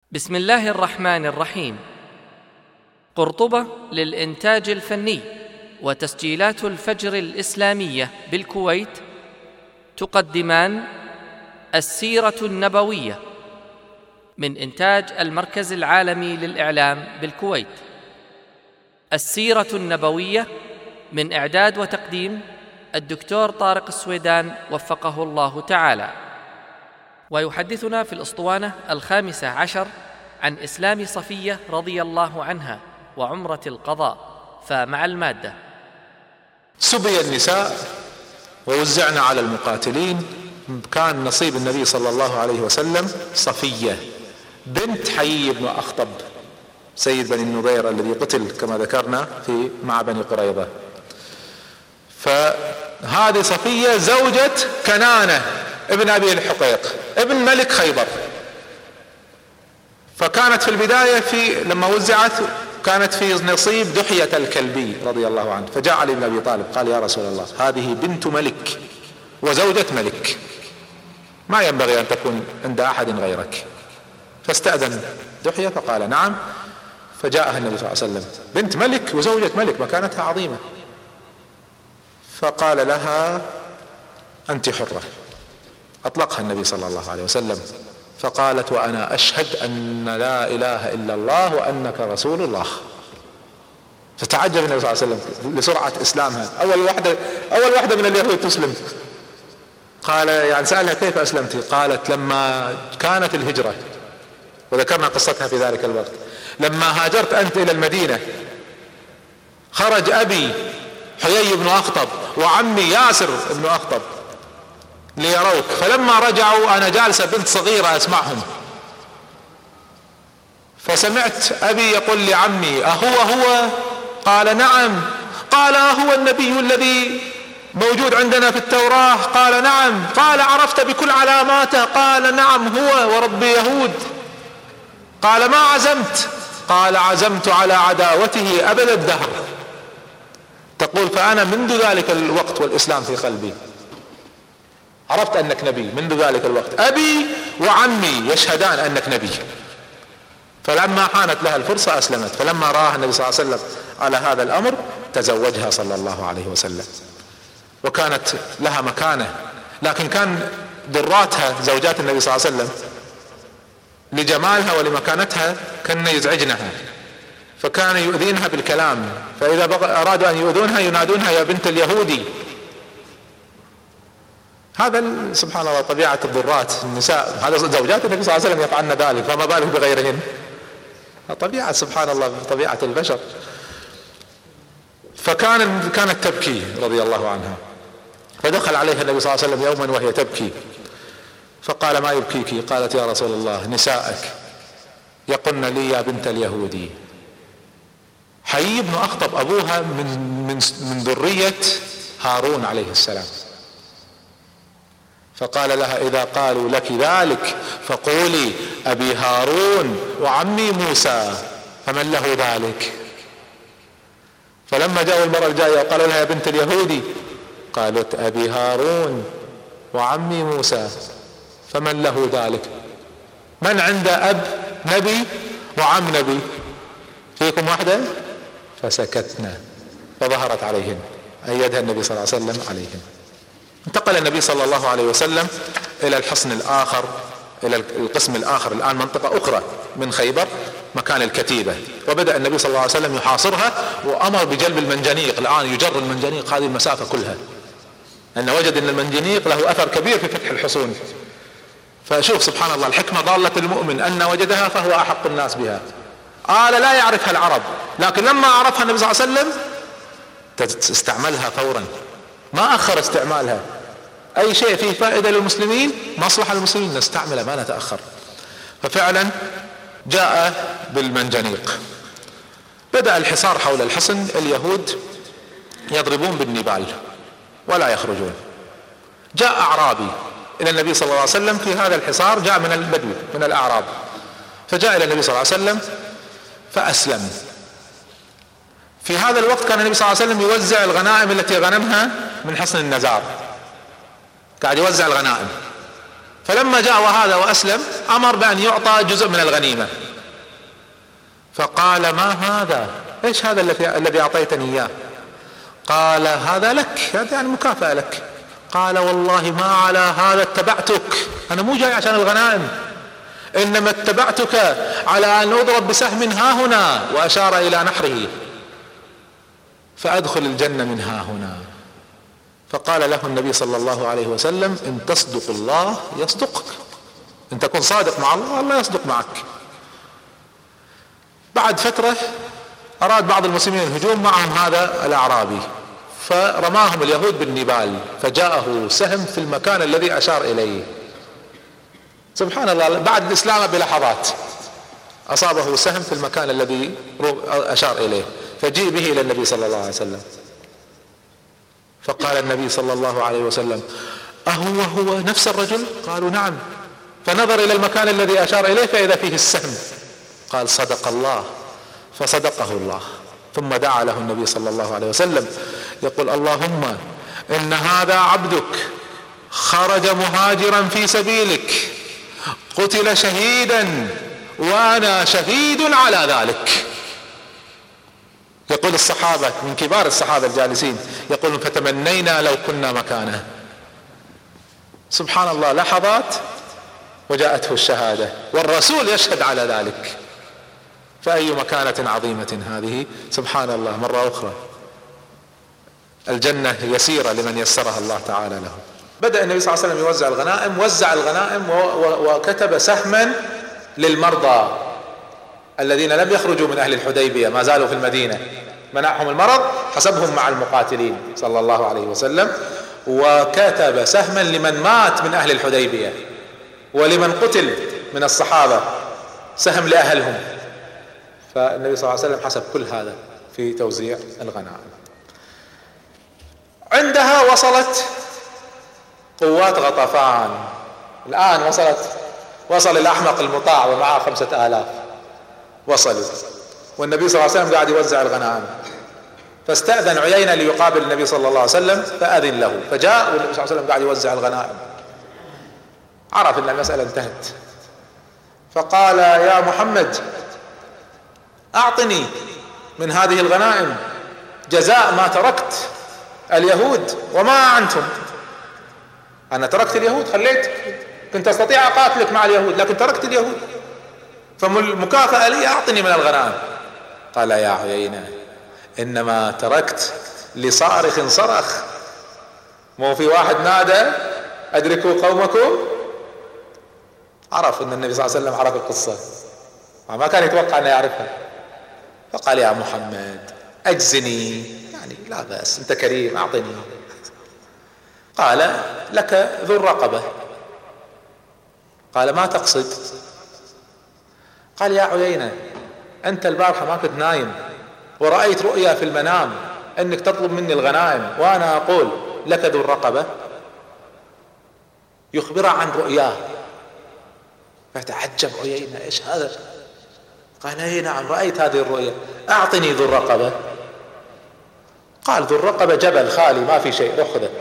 بسم الله الرحمن الرحيم. قرطبة للإنتاج الفني وتسجيلات الفجر الإسلامية بالكويت تقدمان السيرة النبوية من إنتاج المركز العالمي للإعلام بالكويت. السيرة النبوية من إعداد وتقديم الدكتور طارق السويدان وفقه الله تعالى. ويحدثنا في الأسطوانة 15 عن إسلام صفية رضي الله عنها وعمرة القضاء. فمع المادة: سبي النساء ووزعنا على المقاتلين. كان نصيب النبي صلى الله عليه وسلم صفية بنت حيي بن أخطب سيد بني النضير الذي قتل كما ذكرنا مع بني قريظة. فهذه صفية زوجة كنانة ابن أبي الحقيق ابن ملك خيبر. فكانت في البداية لما وزعت كانت في نصيب دحية الكلبي رضي الله عنه. فجاء علي بن أبي طالب قال: يا رسول الله، هذه بنت ملك وزوجة ملك، ما ينبغي أن تكون عند أحد غيرك. فاستأذن دحية فقال: نعم. فجاءها النبي صلى الله عليه وسلم، بنت ملك وزوجة ملك، مكانتها عظيمة. فقال لها: أنت حرة. أطلقها النبي صلى الله عليه وسلم. فقالت: وأنا أشهد أن لا إله إلا الله وأنك رسول الله. فتعجب النبي صلى الله عليه وسلم لسرعة إسلامها. أول واحدة من اليهود تسلم. قال يعني سألها: كيف أسلمت؟ قالت: لما كانت الهجرة، وذكرنا قصتها في ذلك الوقت، لما هاجرت أنت إلى المدينة خرج أبي حيي بن أخطب وعمي ياسر بن أخطب ليروك، فلما رجعوا أنا جالسة بنت صغيرة أسمعهم، فسمعت أبي يقول لعمي: أهو؟ قال: نعم. قال: أهو النبي الذي موجود عندنا في التوراة؟ قال: نعم. قال: عرفت بكل علاماته؟ قال: نعم هو ورب يهود. قال: ما عزمت؟ قال: عزمت على عداوته أبد الدهر. تقول: فأنا منذ ذلك الوقت والإسلام في قلبي عرفت أنك نبي. منذ ذلك الوقت أبي وعمي يشهدان أنك نبي. فلما حانت لها الفرصة أسلمت. فلما رآها النبي صلى الله عليه وسلم على هذا الأمر تزوجها صلى الله عليه وسلم، وكانت لها مكانة. لكن كان ضراتها زوجات النبي صلى الله عليه وسلم لجمالها ولمكانتها كان يزعجنها، فكان يؤذينها بالكلام. فإذا أرادوا أن يؤذونها ينادونها: يا بنت اليهودي. هذا سبحان الله طبيعة الضرات النساء. هذا زوجات النبي صلى الله عليه وسلم يفعلن ذلك، فما بالك بغيرهن؟ طبيعة سبحان الله، طبيعة البشر. كانت تبكي رضي الله عنها. فدخل عليها النبي صلى الله عليه وسلم يوما وهي تبكي، فقال: ما يبكيك؟ قالت: يا رسول الله، نسائك يقولن لي يا بنت اليهودي. حيي بن أخطب أبوها من ذرية هارون عليه السلام. فقال لها: إذا قالوا لك ذلك فقولي: أبي هارون وعمي موسى، فمن له ذلك؟ فلما جاءوا المرة الجاية وقالوا لها: يا بنت اليهودي، قالت: أبي هارون وعمي موسى، فمن له ذلك؟ من عنده أب نبي وعم نبي؟ فيكم واحدة؟ فسكتنا. فظهرت عليهن، أيدها النبي صلى الله عليه وسلم عليهن. انتقل النبي صلى الله عليه وسلم إلى الحصن الآخر، إلى القسم الآخر، الآن منطقة أخرى من خيبر، مكان الكتيبة. وبدأ النبي صلى الله عليه وسلم يحاصرها، وأمر بجلب المنجنيق. الآن يجر المنجنيق هذه المسافة كلها، لأنه وجد أن المنجنيق له أثر كبير في فتح الحصون. فشوف سبحان الله الحكمة ضالة المؤمن، أن وجدها فهو أحق الناس بها. لا يعرفها العرب، لكن لما عرفها النبي صلى الله عليه وسلم استعملها فورا، ما أخر استعمالها. أي شيء فيه فائدة للمسلمين، مصلحة للمسلمين، نستعمله ما نتأخر. ففعلا جاء بالمنجنيق. بدأ الحصار حول الحصن. اليهود يضربون بالنبال ولا يخرجون. جاء أعرابي إلى النبي صلى الله عليه وسلم في هذا الحصار، جاء من البدو من الأعراب، فجاء إلى النبي صلى الله عليه وسلم فأسلم. في هذا الوقت كان النبي صلى الله عليه وسلم يوزع الغنائم التي غنمها من حصن النزار، قاعد يوزع الغنائم. فلما جاء وهذا وأسلم أمر بأن يعطى جزء من الغنيمة، فقال: ما هذا؟ ايش هذا الذي أعطيتني إياه؟ قال: هذا لك، هذا يعني مكافأة لك. قال: والله ما على هذا اتبعتك، أنا مو جاي عشان الغنائم، إنما اتبعتك على أن أضرب بسهم ها هنا، وأشار إلى نحره، فأدخل الجنة من ها هنا. فقال له النبي صلى الله عليه وسلم: إن تصدق الله يصدقك، إن تكون صادق مع الله الله يصدق معك. بعد فترة أراد بعض المسلمين الهجوم، معهم هذا الأعرابي، فرماهم اليهود بالنبال، فجاءه سهم في المكان الذي أشار إليه. سبحان الله، بعد الإسلام بلحظات أصابه سهم في المكان الذي أشار إليه، فجيء به إلى النبي صلى الله عليه وسلم، فقال النبي صلى الله عليه وسلم: أهو نفس الرجل؟ قالوا: نعم. فنظر إلى المكان الذي أشار إليه فإذا فيه السهم، قال: صدق الله، فصدقه الله. ثم دعا له النبي صلى الله عليه وسلم يقول: اللهم إن هذا عبدك خرج مهاجرا في سبيلك، قتل شهيدا وأنا شهيد على ذلك. يقول الصحابة من كبار الصحابة الجالسين يقول: فتمنينا لو كنا مكانه. سبحان الله، لحظات وجاءته الشهادة والرسول يشهد على ذلك، فأي مكانة عظيمة هذه. سبحان الله، مرة أخرى الجنة يسيرة لمن يسرها الله تعالى له. بدأ النبي صلى الله عليه وسلم يوزع الغنائم، وزع الغنائم وكتب سهما للمرضى الذين لم يخرجوا من أهل الحديبية، ما زالوا في المدينة، منعهم المرض حسبهم مع المقاتلين صلى الله عليه وسلم، وكتب سهما لمن مات من أهل الحديبية، ولمن قتل من الصحابة سهم لأهلهم. فالنبي صلى الله عليه وسلم حسب كل هذا في توزيع الغنائم. عندها وصلت قوات غطفان، الآن وصل الأحمق المطاع ومعه 5000 وصلوا، والنبي صلى الله عليه وسلم قاعد يوزع الغنائم. فاستأذن عيينة ليقابل النبي صلى الله عليه وسلم، فأذن له، فجاء والنبي صلى الله عليه وسلم قاعد يوزع الغنائم، عرف أن المسألة انتهت، فقال: يا محمد أعطني من هذه الغنائم جزاء ما تركت اليهود وما أعنتم. أنا تركت اليهود، كنت أستطيع أقاتلك مع اليهود، لكن تركت اليهود، فالمكافأة لي أعطني من الغنائم. قال: يا عيينة إنما تركت لصارخ صرخ، مو في واحد نادى أدركوا قومكم. عرف أن النبي صلى الله عليه وسلم عرف القصة، ما كان يتوقع أن يعرفها، فقال: يا محمد أجزني، يعني لا بأس، أنت كريم أعطني. قال: لك ذو الرقبة. قال: ما تقصد؟ قال: يا عيينة أنت البارحة ما كنت نايم ورأيت رؤيا في المنام أنك تطلب مني الغنائم، وأنا أقول لك ذو الرقبة، يخبر عن رؤياه. فتعجب عيينة: إيش هذا؟ قال: اي نعم رأيت هذه الرؤيا، أعطني ذو الرقبة. قال: ذو الرقبة جبل خالي ما في شيء، أخذه.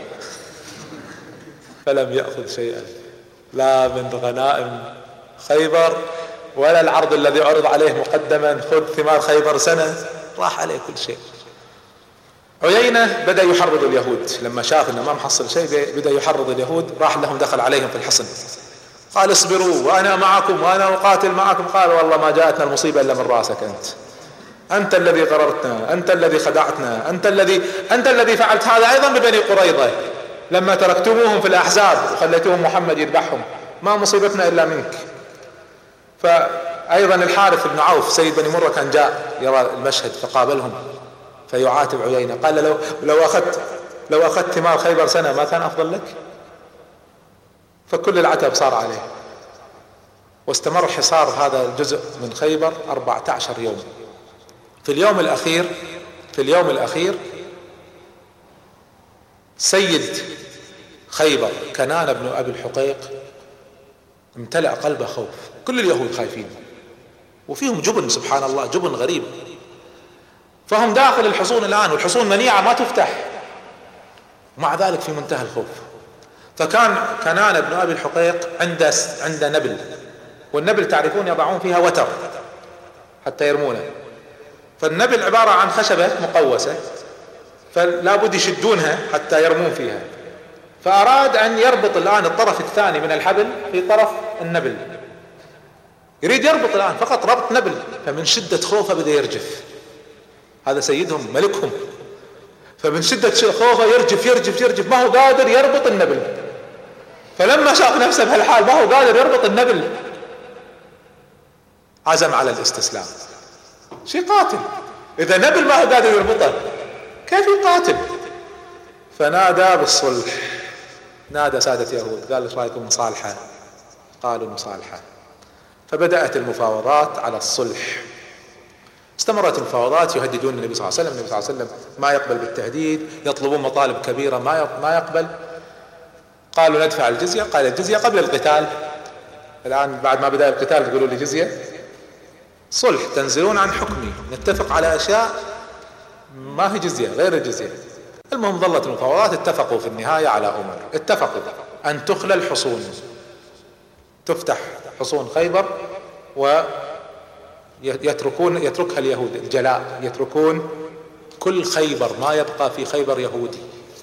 فلم يأخذ شيئا، لا من غنائم خيبر ولا العرض الذي عرض عليه مقدما: خذ ثمار خيبر سنة، راح عليه كل شيء. عيينة بدأ يحرض اليهود، لما شاف انه ما محصل شيء بدأ يحرض اليهود، راح لهم دخل عليهم في الحصن، قال: اصبروا وأنا معكم وأنا أقاتل معكم. قال: والله ما جاءتنا المصيبة إلا من راسك أنت الذي غررتنا، أنت الذي خدعتنا، أنت الذي فعلت هذا أيضا ببني قريظة لما تركتموهم في الأحزاب وخليتهم محمد يذبحهم، ما مصيبتنا إلا منك. فأيضا الحارث بن عوف سيد بني مرة كان جاء يرى المشهد فقابلهم، فيعاتب عيينة، قال: لو أخذت ثمار خيبر سنة ما كان أفضل لك؟ فكل العتب صار عليه، واستمر حصار هذا الجزء من خيبر 14 يوم. في اليوم الأخير سيد خيبر كنان بن أبي الحقيق امتلأ قلبه خوف، كل اليهود خايفين وفيهم جبن، سبحان الله، جبن غريب، فهم داخل الحصون الآن، والحصون منيعة ما تفتح، مع ذلك في منتهى الخوف. فكان كنانة بن أبي الحقيق عنده نبل، والنبل تعرفون يضعون فيها وتر حتى يرمونه، فالنبل عبارة عن خشبة مقوسة فلا بد يشدونها حتى يرمون فيها، فأراد أن يربط الآن الطرف الثاني من الحبل في طرف النبل، يريد يربط الآن فقط ربط نبل، فمن شدة خوفه بدأ يرجف، هذا سيدهم ملكهم، فمن شدة خوفه يرجف ما هو قادر يربط النبل، فلما شاف نفسه بهالحال ما هو قادر يربط النبل عزم على الاستسلام. شي قاتل إذا نبل ما هو قادر يربطه كيف يقاتل؟ فنادى بالصلح، نادى سادة يهود قال ايش رايكم مصالحة؟ قالوا مصالحة، فبدأت المفاوضات على الصلح. استمرت المفاوضات، يهددون النبي صلى الله عليه وسلم، النبي صلى الله عليه وسلم ما يقبل بالتهديد، يطلبون مطالب كبيرة ما يقبل. قالوا ندفع الجزية، قال الجزية قبل القتال، الآن بعد ما بدأ القتال تقولوا لي جزية؟ صلح، تنزلون عن حكمي، نتفق على أشياء ما هي جزية غير الجزية. المهم ظلت المفاوضات، اتفقوا في النهاية على أمر، اتفقوا أن تخلى الحصون، تفتح حصون خيبر يتركها اليهود الجلاء، يتركون كل خيبر، ما يبقى في خيبر يهودي،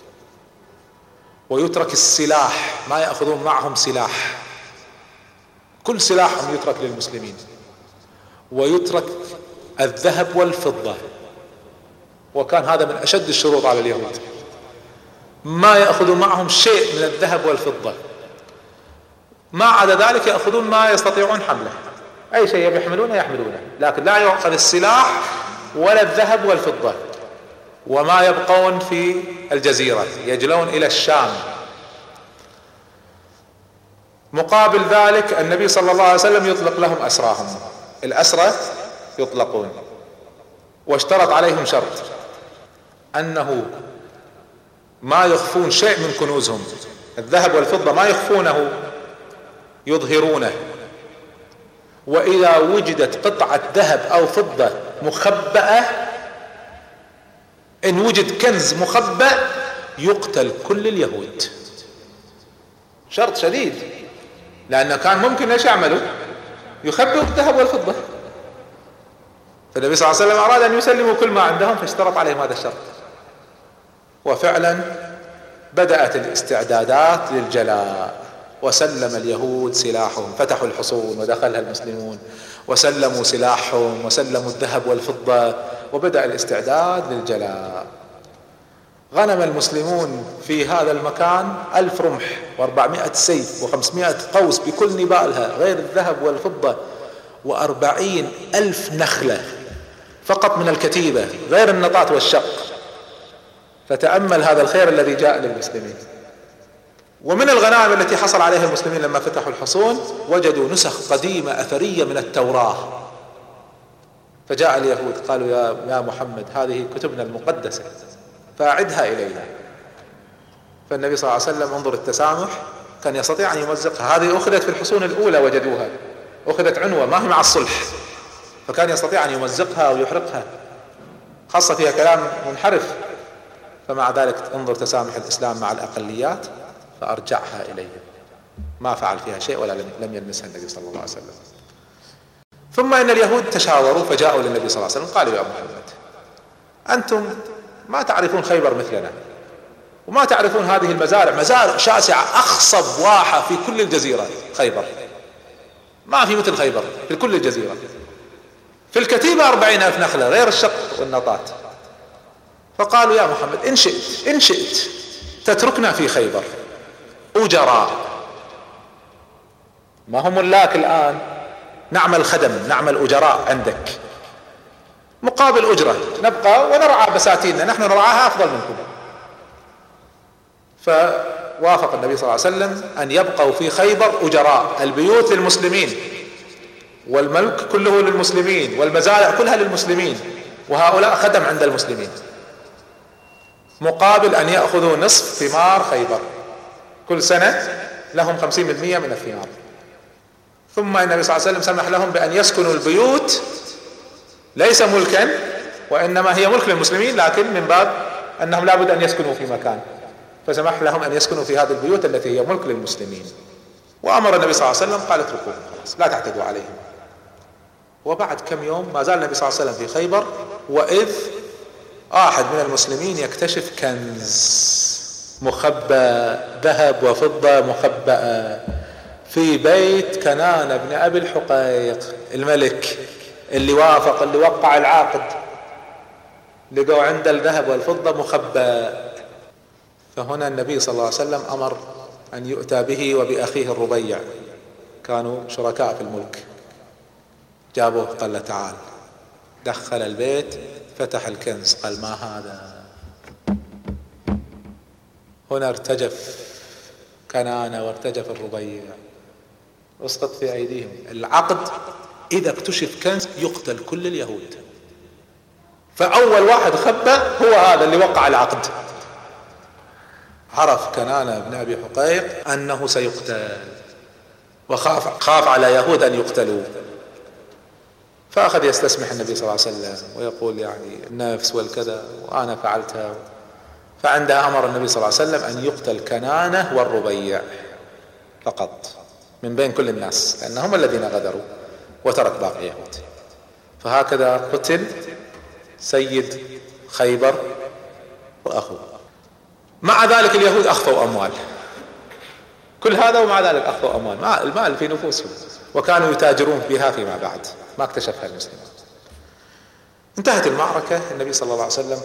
ويترك السلاح، ما يأخذون معهم سلاح، كل سلاحهم يترك للمسلمين، ويترك الذهب والفضة، وكان هذا من أشد الشروط على اليهود، ما يأخذون معهم شيء من الذهب والفضة، ما عدا ذلك يأخذون ما يستطيعون حمله، أي شيء يحملونه، لكن لا يؤخذ السلاح ولا الذهب والفضة. وما يبقون في الجزيرة يجلون إلى الشام. مقابل ذلك النبي صلى الله عليه وسلم يطلق لهم أسراهم، الأسرى يطلقون، واشترط عليهم شرط أنه ما يخفون شيء من كنوزهم، الذهب والفضة ما يخفونه، يظهرونه، وإذا وجدت قطعة ذهب أو فضة مخبأة، إن وجد كنز مخبأ يقتل كل اليهود. شرط شديد، لأنه كان ممكن ايش يعملوا؟ يخبئوا الذهب والفضة، فالنبي صلى الله عليه وسلم أراد أن يسلموا كل ما عندهم، فاشترط عليهم هذا الشرط. وفعلا بدأت الاستعدادات للجلاء، وسلم اليهود سلاحهم، فتحوا الحصون ودخلها المسلمون وسلموا سلاحهم وسلموا الذهب والفضة، وبدأ الاستعداد للجلاء. غنم المسلمون في هذا المكان 1000 رمح و400 سيف و500 قوس بكل نبالها غير الذهب والفضة، و40,000 نخلة فقط من الكتيبة غير النطاط والشق. فتأمل هذا الخير الذي جاء للمسلمين. ومن الغنائم التي حصل عليها المسلمين لما فتحوا الحصون وجدوا نسخ قديمة أثرية من التوراة، فجاء اليهود قالوا يا محمد هذه كتبنا المقدسة فأعدها إلينا. فالنبي صلى الله عليه وسلم انظر التسامح، كان يستطيع أن يمزقها، هذه أخذت في الحصون الأولى وجدوها، أخذت عنوة ما هي مع الصلح، فكان يستطيع أن يمزقها ويحرقها، خاصة فيها كلام منحرف، فمع ذلك انظر تسامح الإسلام مع الأقليات فأرجعها إليهم، ما فعل فيها شيء ولا لم يلمسها النبي صلى الله عليه وسلم. ثم إن اليهود تشاوروا فجاءوا للنبي صلى الله عليه وسلم قالوا يا محمد أنتم ما تعرفون خيبر مثلنا، وما تعرفون هذه المزارع، مزارع شاسعة، أخصب واحة في كل الجزيرة خيبر، ما في مثل خيبر في كل الجزيرة، في الكتيبة 40,000 نخلة غير الشق والنطاط. فقالوا يا محمد إن شئت تتركنا في خيبر أجراء، ما هم ملاك الآن، نعمل خدم، نعمل أجراء عندك مقابل أجرة، نبقى ونرعى بساتيننا، نحن نرعاها أفضل منكم. فوافق النبي صلى الله عليه وسلم أن يبقوا في خيبر أجراء، البيوت للمسلمين والملك كله للمسلمين والمزارع كلها للمسلمين، وهؤلاء خدم عند المسلمين، مقابل أن يأخذوا نصف ثمار خيبر، كل سنة لهم 50% من الثمار. ثم النبي صلى الله عليه وسلم سمح لهم بأن يسكنوا البيوت ليس ملكا، وإنما هي ملك للمسلمين، لكن من باب أنهم لابد أن يسكنوا في مكان، فسمح لهم أن يسكنوا في هذه البيوت التي هي ملك للمسلمين. وأمر النبي صلى الله عليه وسلم قال اتركوهم خلاص لا تعتدوا عليهم. وبعد كم يوم ما زال النبي صلى الله عليه وسلم في خيبر، وإذ أحد من المسلمين يكتشف كنز مخبأ، ذهب وفضة مخبأة في بيت كنانة بن أبي الحقيق الملك اللي وافق، اللي وقع العقد، لقوا عنده الذهب والفضة مخبأ. فهنا النبي صلى الله عليه وسلم أمر أن يؤتى به وبأخيه الربيع، كانوا شركاء في الملك. جابوه قال له تعال، دخل البيت، فتح الكنز، قال ما هذا؟ هنا ارتجف كنانة وارتجف الربيع، اسقط في أيديهم. العقد إذا اكتشف كنز يقتل كل اليهود، فأول واحد خبى هو هذا اللي وقع العقد. عرف كنانة بن أبي حقيق أنه سيقتل، خاف على يهود أن يقتلوا، فأخذ يستسمح النبي صلى الله عليه وسلم ويقول يعني النفس والكذا وأنا فعلتها. فعندها أمر النبي صلى الله عليه وسلم أن يقتل كنانة والربيع فقط من بين كل الناس، لأنهم الذين غدروا، وترك باقي يهود. فهكذا قتل سيد خيبر وأخوه. مع ذلك اليهود أخفوا أموال، كل هذا ومع ذلك أخفوا أموال، المال في نفوسهم، وكانوا يتاجرون بها فيما بعد، ما اكتشفها المسلمين. انتهت المعركة، النبي صلى الله عليه وسلم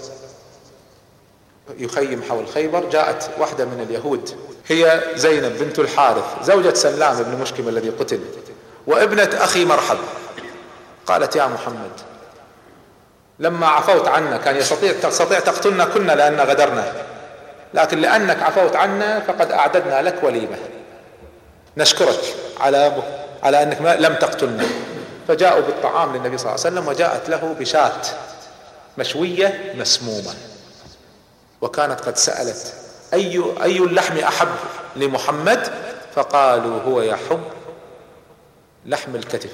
يخيم حول خيبر. جاءت واحدة من اليهود، هي زينب بنت الحارث زوجة سلام بن مشكم الذي قتل، وابنة أخي مرحب. قالت يا محمد لما عفوت عنا، كان تستطيع تقتلنا كنا لأن غدرنا، لكن لأنك عفوت عنا فقد أعددنا لك وليمة نشكرك على أنك لم تقتلنا. فجاءوا بالطعام للنبي صلى الله عليه وسلم، وجاءت له بشاة مشوية مسمومة، وكانت قد سألت أي اللحم أحب لمحمد، فقالوا هو يحب لحم الكتف،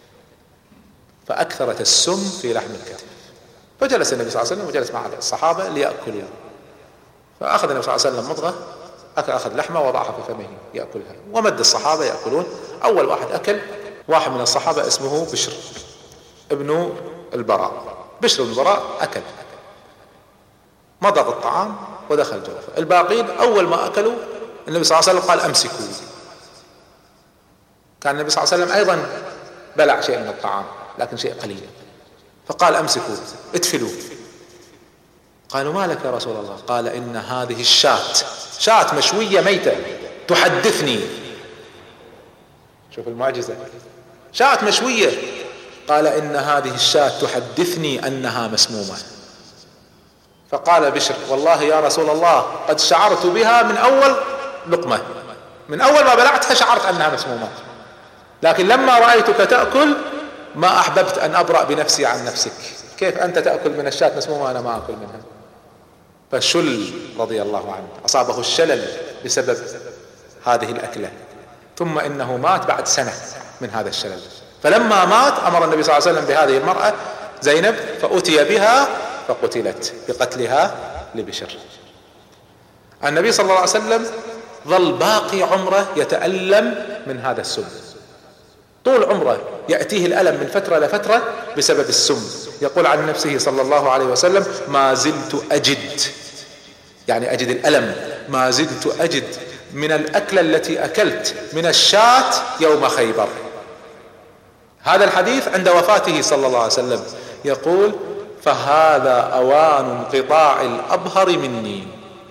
فأكثرت السم في لحم الكتف. فجلس النبي صلى الله عليه وسلم وجلس مع الصحابة ليأكلوا، فأخذ النبي صلى الله عليه وسلم مضغة، أخذ لحمة وضعها في فمه يأكلها، ومد الصحابة يأكلون. أول واحد أكل واحد من الصحابة اسمه بشر ابن البراء. بشر بن البراء أكل، مضغ الطعام ودخل جوفه. الباقين أول ما أكلوا النبي صلى الله عليه وسلم قال أمسكوا. كان النبي صلى الله عليه وسلم أيضا بلع شيء من الطعام لكن شيء قليل، فقال أمسكوا ادفلوا. قالوا ما لك يا رسول الله؟ قال إن هذه شاة مشوية ميتة تحدثني. شوف المعجزة، شاة مشوية. قال إن هذه الشاة تحدثني أنها مسمومة. فقال بشر والله يا رسول الله قد شعرت بها من أول لقمة، من أول ما بلعتها شعرت أنها مسمومة، لكن لما رأيتك تأكل ما أحببت أن أبرأ بنفسي عن نفسك. كيف أنت تأكل من الشاة مسمومة وأنا ما أكل منها؟ فشل رضي الله عنه، أصابه الشلل بسبب هذه الأكلة، ثم إنه مات بعد سنة من هذا الشلل. فلما مات أمر النبي صلى الله عليه وسلم بهذه المرأة زينب، فأتي بها فقتلت بقتلها لبشر. النبي صلى الله عليه وسلم ظل باقي عمره يتألم من هذا السم، طول عمره يأتيه الألم من فترة لفترة بسبب السم. يقول عن نفسه صلى الله عليه وسلم ما زلت أجد، يعني أجد الألم، ما زلت أجد من الأكلة التي أكلت من الشاة يوم خيبر. هذا الحديث عند وفاته صلى الله عليه وسلم. يقول فهذا أوان انقطاع الأبهر مني،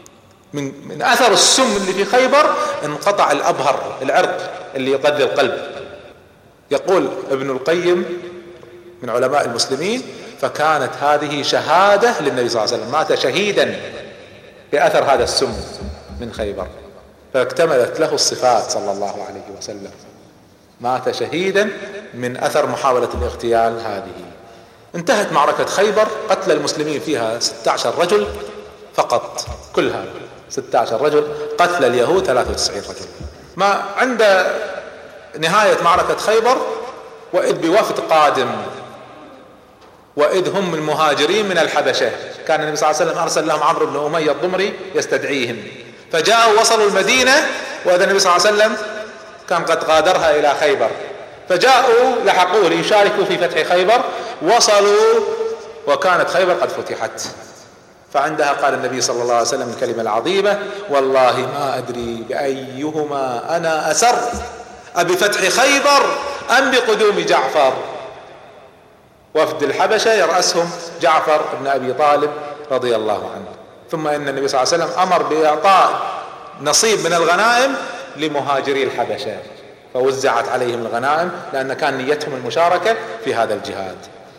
من أثر السم اللي في خيبر انقطع الأبهر، العرق اللي يغذي القلب. يقول ابن القيم من علماء المسلمين فكانت هذه شهادة للنبي صلى الله عليه وسلم، مات شهيدا بأثر هذا السم من خيبر، فاكتملت له الصفات صلى الله عليه وسلم، مات شهيدا من أثر محاولة الاغتيال هذه. انتهت معركة خيبر، قتل المسلمين فيها 16 رجل فقط، كلها 16 رجل، قتل اليهود 93 رجل. ما عند نهاية معركة خيبر وإذ بوفد قادم، وإذ هم المهاجرين من الحبشة. كان النبي صلى الله عليه وسلم أرسل لهم عمرو بن أمية الضمري يستدعيهم، فجاءوا وصلوا المدينة وإذا النبي صلى الله عليه وسلم كان قد غادرها إلى خيبر، فجاءوا لحقوه ليشاركوا في فتح خيبر. وصلوا وكانت خيبر قد فتحت، فعندها قال النبي صلى الله عليه وسلم الكلمة العظيمة: والله ما أدري بأيهما أنا أسر، أبفتح خيبر أم بقدوم جعفر. وفد الحبشة يرأسهم جعفر بن أبي طالب رضي الله عنه. ثم إن النبي صلى الله عليه وسلم أمر بإعطاء نصيب من الغنائم لمهاجري الحبشة، فوزعت عليهم الغنائم لأن كان نيتهم المشاركة في هذا الجهاد.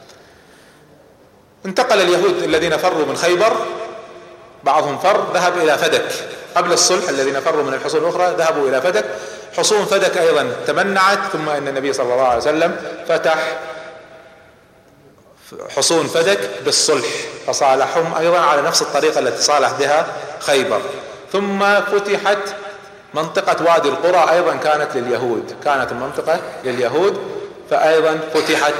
انتقل اليهود الذين فروا من خيبر، بعضهم فر ذهب إلى فدك قبل الصلح، الذين فروا من الحصون الأخرى ذهبوا إلى فدك. حصون فدك أيضا تمنعت، ثم إن النبي صلى الله عليه وسلم فتح حصون فدك بالصلح، فصالحهم أيضا على نفس الطريقة التي صالح بها خيبر. ثم فتحت منطقة وادي القرى، أيضا كانت لليهود، كانت المنطقة لليهود، فأيضا فتحت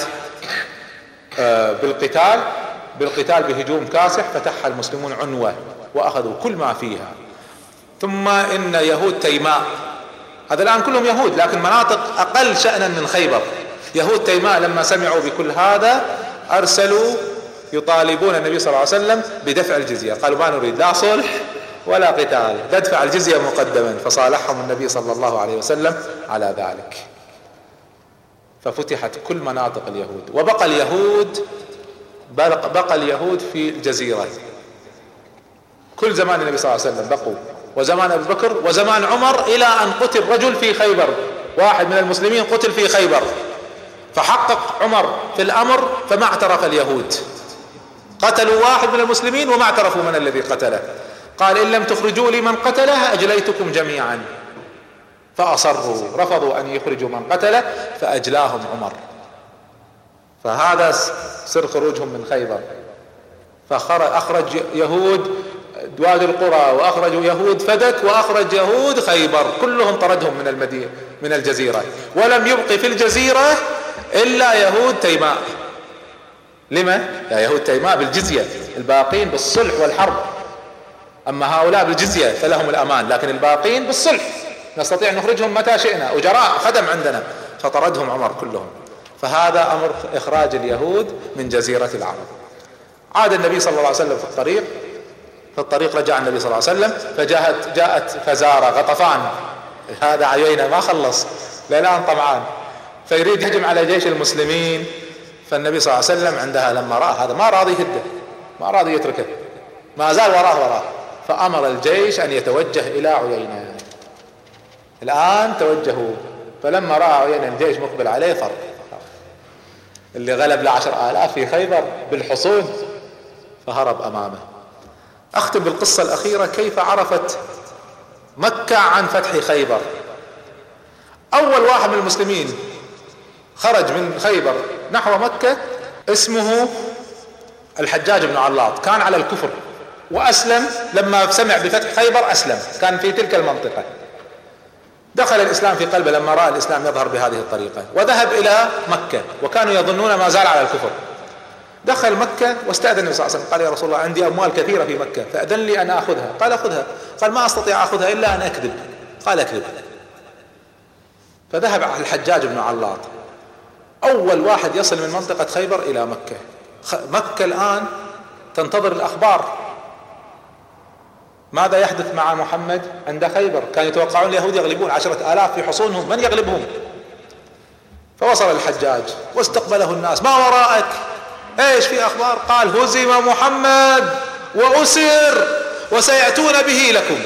بالقتال بهجوم كاسح، فتحها المسلمون عنوة وأخذوا كل ما فيها. ثم إن يهود تيماء، هذا الآن كلهم يهود لكن مناطق أقل شأنا من خيبر. يهود تيماء لما سمعوا بكل هذا أرسلوا يطالبون النبي صلى الله عليه وسلم بدفع الجزية، قالوا ما نريد لا صلح ولا قتال، ندفع الجزية مقدما، فصالحهم النبي صلى الله عليه وسلم على ذلك، ففتحت كل مناطق اليهود. وبقى اليهود في الجزيرة كل زمان النبي صلى الله عليه وسلم بقوا، وزمان أبي بكر وزمان عمر، إلى أن قتل رجل في خيبر، واحد من المسلمين قتل في خيبر، فحقق عمر في الأمر فما اعترف اليهود، قتلوا واحد من المسلمين وما اعترفوا من الذي قتله، قال: إن لم تخرجوا لي من قتله أجليتكم جميعا، فأصروا رفضوا أن يخرجوا من قتله فأجلاهم عمر. فهذا سر خروجهم من خيبر، فأخرج يهود وادي القرى، وأخرجوا يهود فدك، وأخرج يهود خيبر، كلهم طردهم من المدينة من الجزيرة، ولم يبق في الجزيرة إلا يهود تيماء. لما؟ يا يهود تيماء بالجزية، الباقين بالصلح والحرب، أما هؤلاء بالجزية فلهم الأمان، لكن الباقين بالصلح نستطيع نخرجهم متى شئنا، أجراء خدم عندنا، فطردهم عمر كلهم. فهذا أمر إخراج اليهود من جزيرة العرب. عاد النبي صلى الله عليه وسلم في الطريق رجع النبي صلى الله عليه وسلم، فجاءت فزارة غطفان، هذا عيينة ما خلص للآن طمعان، فيريد يهجم على جيش المسلمين، فالنبي صلى الله عليه وسلم عندها لما رأى هذا ما راضي يهده، ما راضي يتركه، ما زال وراه، فأمر الجيش أن يتوجه إلى عيينة. الآن توجهوا، فلما رأى عيينة الجيش مقبل عليه فر، اللي غلب 10,000 في خيبر بالحصون، فهرب أمامه. أختم بالقصة الأخيرة، كيف عرفت مكة عن فتح خيبر. أول واحد من المسلمين خرج من خيبر نحو مكة اسمه الحجاج بن علاط، كان على الكفر وأسلم لما سمع بفتح خيبر، أسلم، كان في تلك المنطقة، دخل الإسلام في قلبه لما رأى الإسلام يظهر بهذه الطريقة، وذهب إلى مكة، وكانوا يظنون ما زال على الكفر. دخل مكة واستأذن النبي صلى الله عليه وسلم، قال: يا رسول الله عندي أموال كثيرة في مكة فأذن لي أن أخذها. قال: أخذها. قال: ما أستطيع أخذها إلا أن أكذب. قال: أكذب. فذهب الحجاج بن علاط، أول واحد يصل من منطقة خيبر إلى مكة. مكة الآن تنتظر الأخبار، ماذا يحدث مع محمد عند خيبر؟ كانوا يتوقعون اليهود يغلبون 10,000 في حصونهم، من يغلبهم؟ فوصل الحجاج واستقبله الناس: ما وراءك؟ ايش في اخبار؟ قال: هزم محمد واسر وسيأتون به لكم.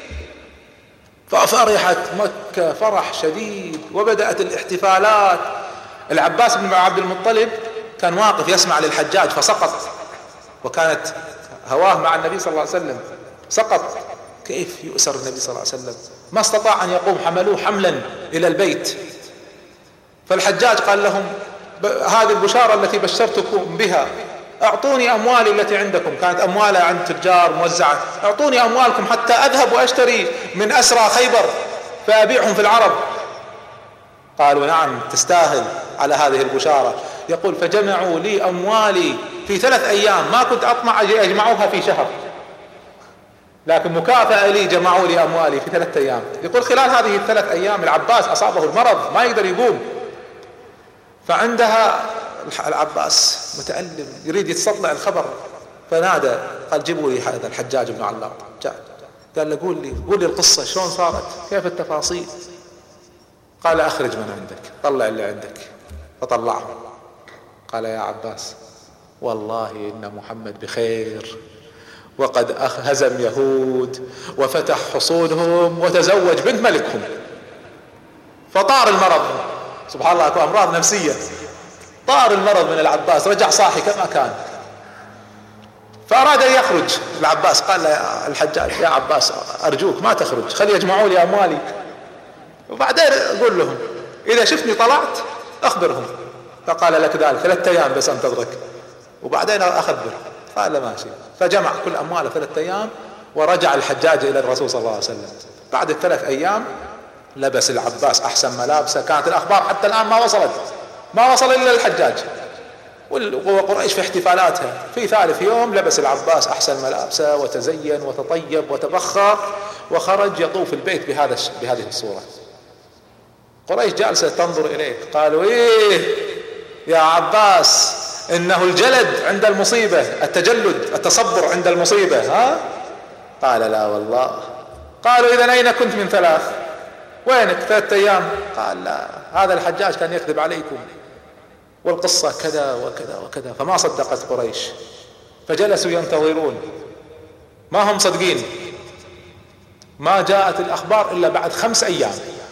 ففرحت مكة فرح شديد، وبدأت الاحتفالات. العباس بن عبد المطلب كان واقف يسمع للحجاج فسقط، وكانت هواه مع النبي صلى الله عليه وسلم، سقط. كيف يؤسر النبي صلى الله عليه وسلم؟ ما استطاع أن يقوم، حملوه حملا إلى البيت. فالحجاج قال لهم: هذه البشارة التي بشرتكم بها، أعطوني أموالي التي عندكم، كانت أموالها عند تجار موزعة، أعطوني أموالكم حتى أذهب وأشتري من أسرى خيبر فأبيعهم في العرب. قالوا: نعم تستاهل على هذه البشارة. يقول: فجمعوا لي أموالي في 3 أيام، ما كنت أطمع يجمعوها في شهر. لكن مكافأة لي جمعوا لي أموالي في 3 أيام. يقول خلال هذه ال3 أيام العباس أصابه المرض ما يقدر يقوم، فعندها العباس متألم يريد يتصدع الخبر، فنادى قال جيبوا لي هذا الحجاج بن علاط. جاء قال له قول لي القصة شلون صارت، كيف التفاصيل. قال أخرج من عندك، طلع اللي عندك. فطلعه. قال يا عباس والله إن محمد بخير، وقد هزم يهود وفتح حصونهم وتزوج بنت ملكهم. فطار المرض، سبحان الله اكو امراض نفسية، طار المرض من العباس، رجع صاحي كما كان. فاراد ان يخرج العباس، قال له الحجاج يا عباس ارجوك ما تخرج، خلي يجمعوا لي اموالي وبعدين قول لهم اذا شفتني طلعت اخبرهم. فقال لك ذلك 3 أيام بس انتظرك وبعدين اخبر. قال ماشي. فجمع كل امواله 3 أيام ورجع الحجاج الى الرسول صلى الله عليه وسلم. بعد ال3 أيام لبس العباس احسن ملابسه. كانت الاخبار حتى الان ما وصل الا الحجاج، وقريش في احتفالاتها. في 3 يوم لبس العباس احسن ملابسه وتزين وتطيب وتبخر وخرج يطوف البيت بهذه الصورة. قريش جالسة تنظر اليه، قالوا ايه يا عباس انه الجلد عند المصيبة، التجلد التصبر عند المصيبة، ها؟ قال لا والله. قالوا اذا اين كنت من 3؟ وينك 3 أيام؟ قال لا، هذا الحجاج كان يكذب عليكم والقصة كذا وكذا وكذا. فما صدقت قريش، فجلسوا ينتظرون، ما هم صدقين. ما جاءت الأخبار إلا بعد 5 أيام،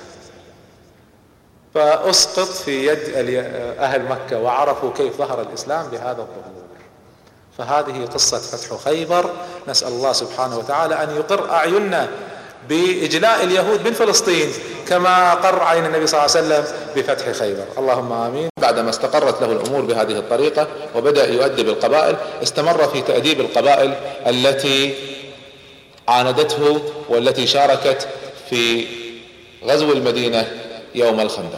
فأسقط في يد أهل مكة وعرفوا كيف ظهر الإسلام بهذا الظهور. فهذه قصة فتح خيبر. نسأل الله سبحانه وتعالى أن يقر أعيننا بإجلاء اليهود من فلسطين كما قر عين النبي صلى الله عليه وسلم بفتح خيبر. اللهم آمين. بعدما استقرت له الأمور بهذه الطريقة وبدأ يؤدب القبائل، استمر في تأديب القبائل التي عاندته والتي شاركت في غزو المدينة يوم الخندق.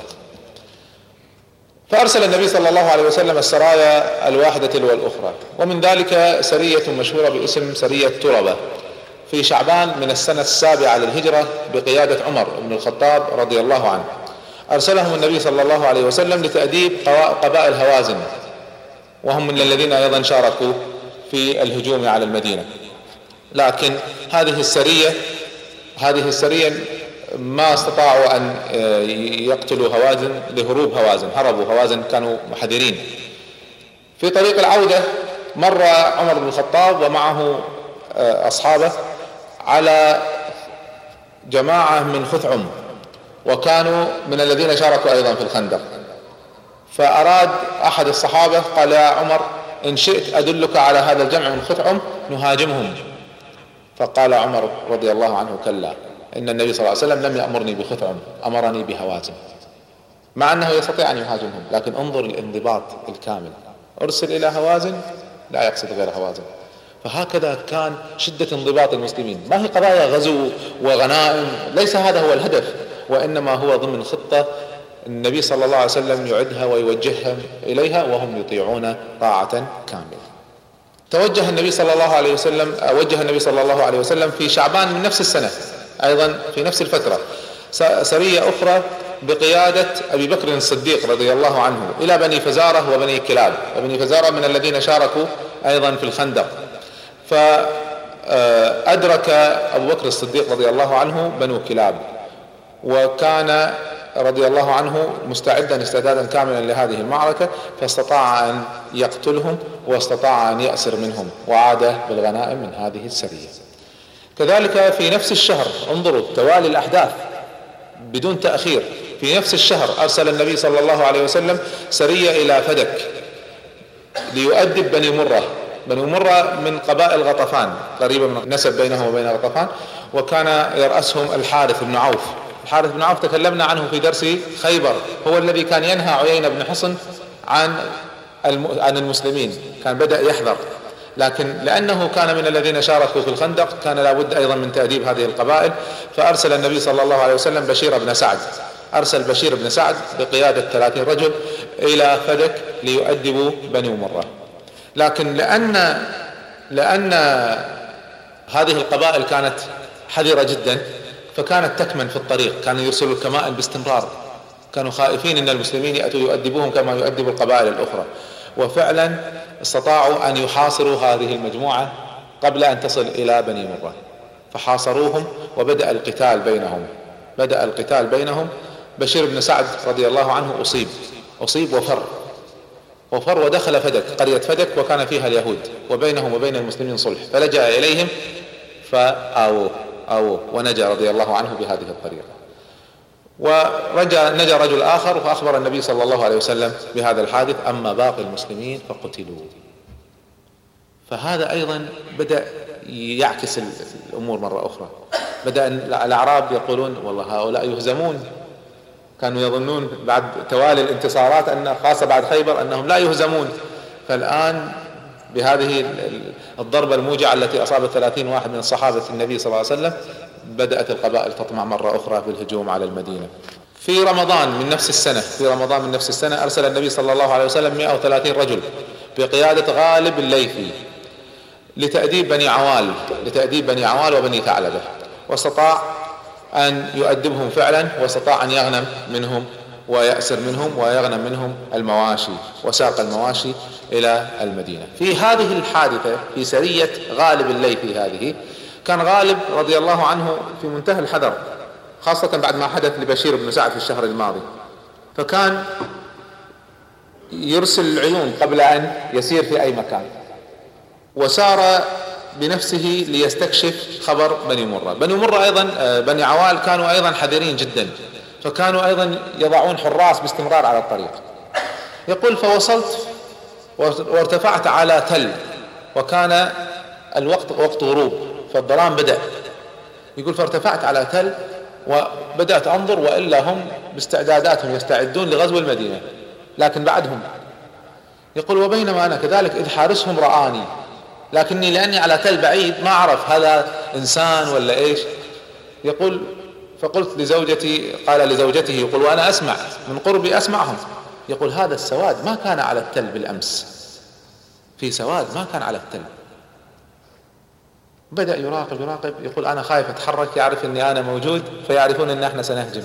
فأرسل النبي صلى الله عليه وسلم السرايا الواحدة تلو الأخرى، ومن ذلك سرية مشهورة باسم سرية تربة في شعبان من السنة 7 للهجرة بقيادة عمر بن الخطاب رضي الله عنه. أرسلهم النبي صلى الله عليه وسلم لتأديب قبائل هوازن، وهم من الذين أيضا شاركوا في الهجوم على المدينة. لكن هذه السرية ما استطاعوا أن يقتلوا هوازن لهروب هوازن، هربوا هوازن، كانوا محذرين. في طريق العودة مر عمر بن الخطاب ومعه أصحابه على جماعة من خثعم، وكانوا من الذين شاركوا أيضا في الخندق. فأراد أحد الصحابة قال يا عمر إن شئت أدلك على هذا الجمع من خثعم نهاجمهم. فقال عمر رضي الله عنه كلا، إن النبي صلى الله عليه وسلم لم يأمرني بخثعم، أمرني بهوازن، مع أنه يستطيع أن يهاجمهم. لكن انظر الانضباط الكامل، أرسل إلى هوازن لا يقصد غير هوازن. فهكذا كان شدة انضباط المسلمين. ما هي قضايا غزو وغنائم، ليس هذا هو الهدف، وإنما هو ضمن خطة النبي صلى الله عليه وسلم يعدها ويوجههم إليها وهم يطيعون طاعة كاملة. وجه النبي صلى الله عليه وسلم في شعبان من نفس السنة أيضا في نفس الفترة سرية أخرى بقيادة أبي بكر الصديق رضي الله عنه إلى بني فزارة وبني كلاب. وبني فزارة من الذين شاركوا أيضا في الخندق. فأدرك أبو بكر الصديق رضي الله عنه بنو كلاب، وكان رضي الله عنه مستعدا استعدادا كاملا لهذه المعركة، فاستطاع أن يقتلهم واستطاع أن يأسر منهم وعاد بالغنائم من هذه السرية. كذلك في نفس الشهر، انظروا توالي الأحداث بدون تأخير، في نفس الشهر أرسل النبي صلى الله عليه وسلم سرية إلى فدك ليؤدب بني مرة. بني مرة من قبائل غطفان، قريبة من نسب بينهم وبين غطفان، وكان يرأسهم الحارث بن عوف. الحارث بن عوف تكلمنا عنه في درس خيبر، هو الذي كان ينهى عيينة بن حصن عن المسلمين، كان بدأ يحذر، لكن لأنه كان من الذين شاركوا في الخندق كان لابد أيضا من تأديب هذه القبائل. فأرسل النبي صلى الله عليه وسلم بشير بن سعد، أرسل بشير بن سعد بقيادة 30 رجل إلى فدك ليؤدبوا بني مرة. لكن لأن هذه القبائل كانت حذرة جدا، فكانت تكمن في الطريق، كانوا يرسلوا الكمائن باستمرار، كانوا خائفين ان المسلمين يأتوا يؤدبوهم كما يؤدبوا القبائل الاخرى. وفعلا استطاعوا ان يحاصروا هذه المجموعة قبل ان تصل الى بني مرة، فحاصروهم وبدأ القتال بينهم. بشير بن سعد رضي الله عنه اصيب وفر ودخل فدك، قرية فدك، وكان فيها اليهود وبينهم وبين المسلمين صلح، فلجأ اليهم فآووه ونجا رضي الله عنه بهذه الطريقة. نجا رجل آخر فأخبر النبي صلى الله عليه وسلم بهذا الحادث، أما باقي المسلمين فقتلوا. فهذا أيضا بدأ يعكس الأمور مرة أخرى. بدأ الأعراب يقولون والله هؤلاء يهزمون، كانوا يظنون بعد توالي الانتصارات أن خاصة بعد خيبر أنهم لا يهزمون، فالآن بهذه الضربة الموجعة التي أصابت 30 واحد من الصحابة النبي صلى الله عليه وسلم بدأت القبائل تطمع مرة أخرى في الهجوم على المدينة. في رمضان من نفس السنة أرسل النبي صلى الله عليه وسلم 130 رجل بقيادة غالب الليثي لتأديب بني عوال وبني ثعلبة، واستطاع أن يؤدبهم فعلا، واستطاع أن يغنم منهم ويأسر منهم ويغنم منهم المواشي، وساق المواشي إلى المدينة. في هذه الحادثة في سرية غالب الليثي هذه كان غالب رضي الله عنه في منتهى الحذر، خاصة بعد ما حدث لبشير بن سعد في الشهر الماضي، فكان يرسل العيون قبل أن يسير في أي مكان، وسار بنفسه ليستكشف خبر بني مرة أيضا بني عوال كانوا أيضا حذرين جدا، فكانوا أيضا يضعون حراس باستمرار على الطريق. يقول فوصلت وارتفعت على تل، وكان الوقت وقت غروب فالظلام بدأ. يقول فارتفعت على تل وبدأت أنظر، وإلا هم باستعداداتهم يستعدون لغزو المدينة، لكن بعدهم. يقول وبينما أنا كذلك إذ حارسهم رآني، لكني لأني على تل بعيد ما أعرف هذا إنسان ولا إيش. يقول فقلت لزوجتي، قال لزوجته يقول وأنا أسمع من قربي أسمعهم، يقول هذا السواد ما كان على التل بالأمس، في سواد ما كان على التل. بدأ يراقب، يقول أنا خايف أتحرك، يعرف أني أنا موجود فيعرفون أن احنا سنهجم.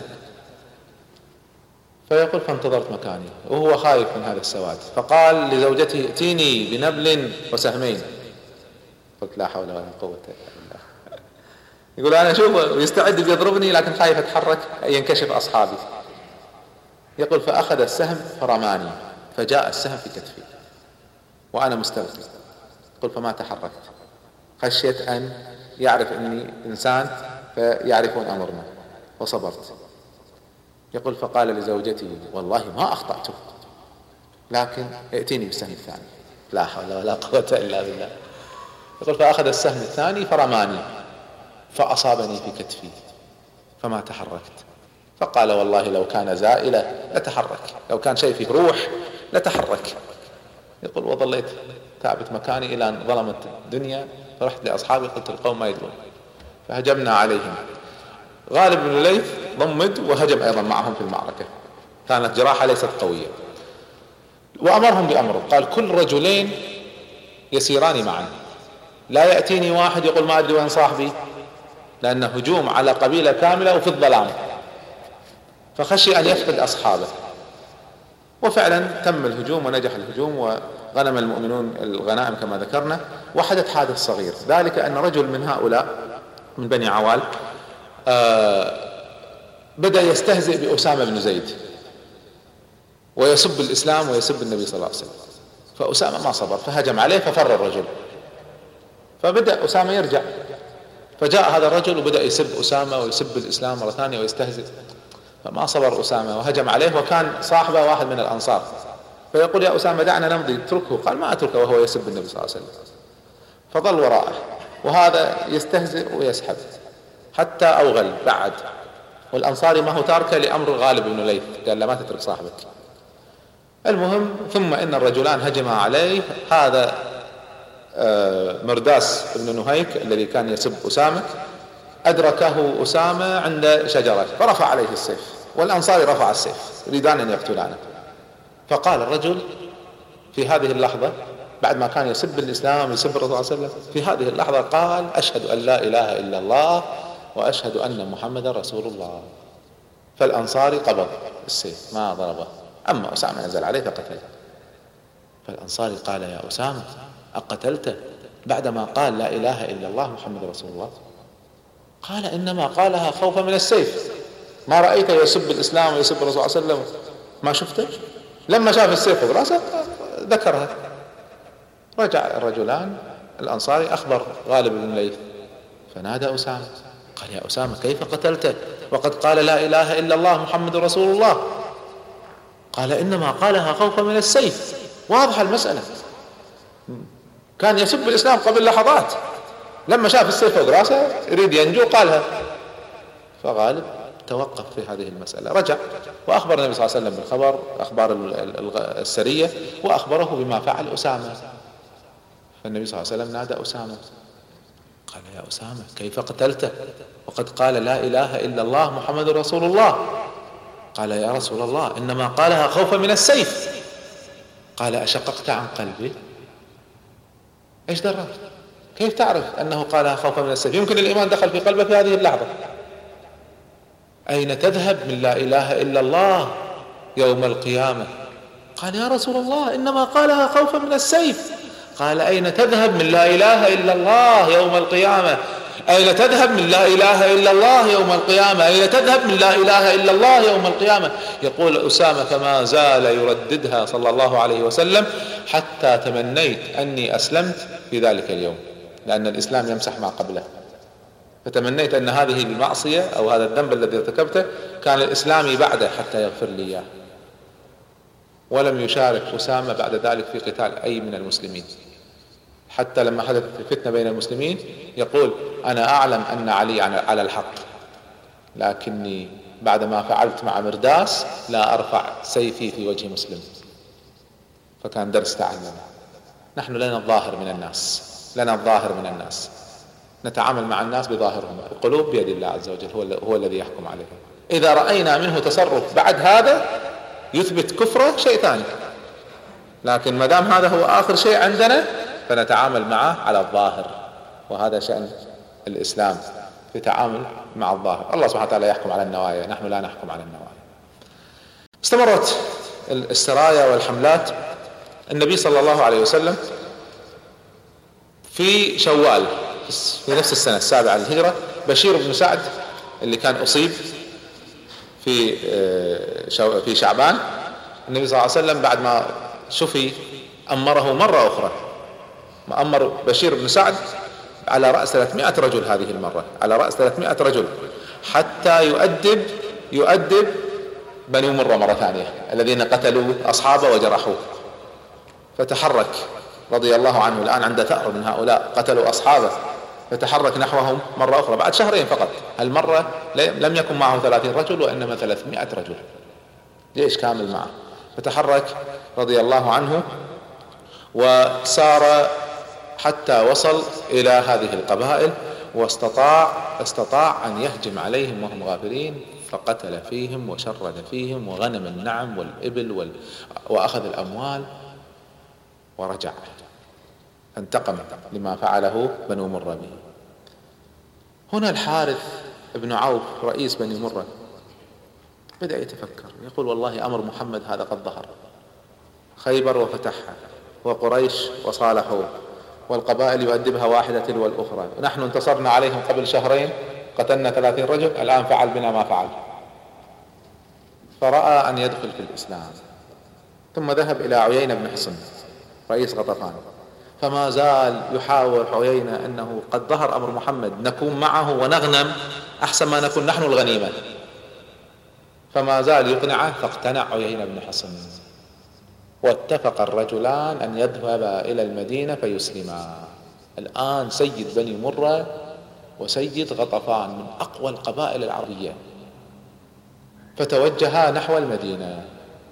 فيقول فانتظرت مكاني وهو خايف من هذا السواد، فقال لزوجته ائتيني بنبل وسهمين. قلت لا حول ولا قوة إلا بالله. يقول أنا شوف يستعد بيضربني لكن خايف أتحرك ينكشف أصحابي. يقول فأخذ السهم فرماني، فجاء السهم في كتفي وأنا مستغرب. يقول فما تحركت، خشيت أن يعرف أني إنسان فيعرفون أمرنا، وصبرت. يقول فقال لزوجتي والله ما أخطأت، لكن ائتيني بالسهم الثاني. لا حول ولا قوة إلا بالله. يقول فأخذ السهم الثاني فرماني فأصابني في كتفي فما تحركت. فقال والله لو كان زائلة لتحرك، لو كان شيء فيه روح لتحرك. يقول وظليت ثابت مكاني إلى أن ظلمت الدنيا، فرحت لأصحابي قلت القوم ما يدرون، فهجمنا عليهم. غالب بن الليث ضمد وهجم أيضا معهم في المعركة، كانت جراحة ليست قوية، وأمرهم بأمر، قال كل رجلين يسيران معا، لا يأتيني واحد يقول ما أدري وين صاحبي، لأنه هجوم على قبيلة كاملة وفي الظلام، فخشي أن يفقد أصحابه. وفعلا تم الهجوم ونجح الهجوم وغنم المؤمنون الغنائم كما ذكرنا. وحدث حادث صغير، ذلك أن رجل من هؤلاء من بني عوال بدأ يستهزئ بأسامة بن زيد ويسب الإسلام ويسب النبي صلى الله عليه وسلم، فأسامة ما صبر فهجم عليه ففر الرجل، فبدأ أسامة يرجع، فجاء هذا الرجل وبدأ يسب أسامة ويسب الإسلام مرة ثانية ويستهزئ، فما صبر أسامة وهجم عليه، وكان صاحبه واحد من الأنصار، فيقول يا أسامة دعنا نمضي اتركه، قال ما أتركه وهو يسب النبي صلى الله عليه وسلم. فظل وراءه وهذا يستهزئ ويسحب حتى أوغل بعد، والأنصاري ما هو تاركه لأمر غالب بن الليث، قال لا ما تترك صاحبك. المهم ثم إن الرجلان هجما عليه، هذا مرداس بن نهيك الذي كان يسب أسامة أدركه أسامة عند شجرة فرفع عليه السيف، والأنصاري رفع السيف يريدان أن يقتلانه. فقال الرجل في هذه اللحظة بعد ما كان يسب الإسلام ويسب الرسول صلى الله عليه وسلم، في هذه اللحظة قال أشهد أن لا إله إلا الله وأشهد أن محمدا رسول الله. فالأنصاري قبض السيف ما ضربه، أما أسامة نزل عليه فقتله. فالأنصاري قال يا أسامة أقتلته بعدما قال لا إله إلا الله محمد رسول الله؟ قال إنما قالها خوفا من السيف، ما رأيته يسب الإسلام ويسب الرسول صلى الله عليه وسلم؟ ما شفته؟ لما شاف السيف براسه ذكرها. رجع الرجلان، الأنصاري أخبر غالب بن الليث فنادى أسامة قال يا أسامة كيف قتلته وقد قال لا إله إلا الله محمد رسول الله؟ قال إنما قالها خوفا من السيف. واضحة المسألة، كان يسب الإسلام قبل لحظات، لما شاف السيف فوق راسه يريد ينجو قالها. فغالب توقف في هذه المسألة، رجع وأخبر النبي صلى الله عليه وسلم بالخبر، أخبار السرية، وأخبره بما فعل أسامة. فالنبي صلى الله عليه وسلم نادى أسامة قال يا أسامة كيف قتلته وقد قال لا إله إلا الله محمد رسول الله؟ قال يا رسول الله إنما قالها خوفا من السيف. قال أشققت عن قلبي؟ ايش دراك؟ كيف تعرف أنه قالها خوفا من السيف؟ يمكن الإيمان دخل في قلبه في هذه اللحظة. أين تذهب من لا إله إلا الله يوم القيامة؟ قال يا رسول الله إنما قالها خوفا من السيف. قال أين تذهب من لا إله إلا الله يوم القيامة؟ أين تذهب من لا إله إلا الله يوم القيامة؟ أين تذهب من لا إله إلا الله يوم القيامة؟ يقول أسامة فما زال يرددها صلى الله عليه وسلم حتى تمنيت أني أسلمت في ذلك اليوم، لأن الإسلام يمسح ما قبله، فتمنيت أن هذه المعصية أو هذا الذنب الذي ارتكبته كان الإسلام بعده حتى يغفر لي إياه. ولم يشارك أسامة بعد ذلك في قتال أي من المسلمين، حتى لما حدثت الفتنة بين المسلمين يقول أنا أعلم أن علي على الحق، لكني بعدما فعلت مع مرداس لا أرفع سيفي في وجه مسلم. فكان درس تعلم. نحن لنا الظاهر من الناس، لنا الظاهر من الناس، نتعامل مع الناس بظاهرهم، القلوب بيد الله عز وجل، هو الذي يحكم عليهم. إذا رأينا منه تصرف بعد هذا يثبت كفره شيء ثاني، لكن ما دام هذا هو آخر شيء عندنا فنتعامل معه على الظاهر، وهذا شأن الإسلام في تعامل مع الظاهر. الله سبحانه وتعالى يحكم على النوايا، نحن لا نحكم على النوايا. استمرت السرايا والحملات. النبي صلى الله عليه وسلم في شوال في نفس السنة 7 للهجرة بشير بن سعد اللي كان أصيب في شعبان، النبي صلى الله عليه وسلم بعد ما شفي أمره مرة أخرى، أمر بشير بن سعد على رأس 300 رجل هذه المرة، على رأس 300 رجل، حتى يؤدب بني مرة مرة ثانية الذين قتلوا أصحابه وجرحوه. فتحرك رضي الله عنه، الآن عنده ثأر من هؤلاء قتلوا أصحابه، فتحرك نحوهم مرة أخرى بعد شهرين فقط. هالمرة لم يكن معه 30 رجل وإنما 300 رجل، جيش كامل معه. فتحرك رضي الله عنه وسار حتى وصل إلى هذه القبائل، واستطاع أن يهجم عليهم وهم غافلين، فقتل فيهم وشرد فيهم وغنم النعم والإبل وأخذ الأموال ورجع، انتقم لما فعله بنو مرة به. هنا الحارث بن عوف رئيس بني مرة بدأ يتفكر، يقول والله أمر محمد هذا قد ظهر، خيبر وفتحها وقريش وصالحوه والقبائل يؤدبها واحدة تلو الأخرى، نحن انتصرنا عليهم قبل شهرين قتلنا 30 رجل، الآن فعل بنا ما فعل. فرأى أن يدخل في الإسلام، ثم ذهب إلى عيينة بن حصن رئيس غطفان، فما زال يحاور عيينة أنه قد ظهر أمر محمد، نكون معه ونغنم أحسن ما نكون نحن الغنيمة. فما زال يقنعه، فاقتنع عيينة بن حصن، واتفق الرجلان أن يذهبا إلى المدينة فيسلما. الآن سيد بني مرة وسيد غطفان من أقوى القبائل العربية، فتوجها نحو المدينة.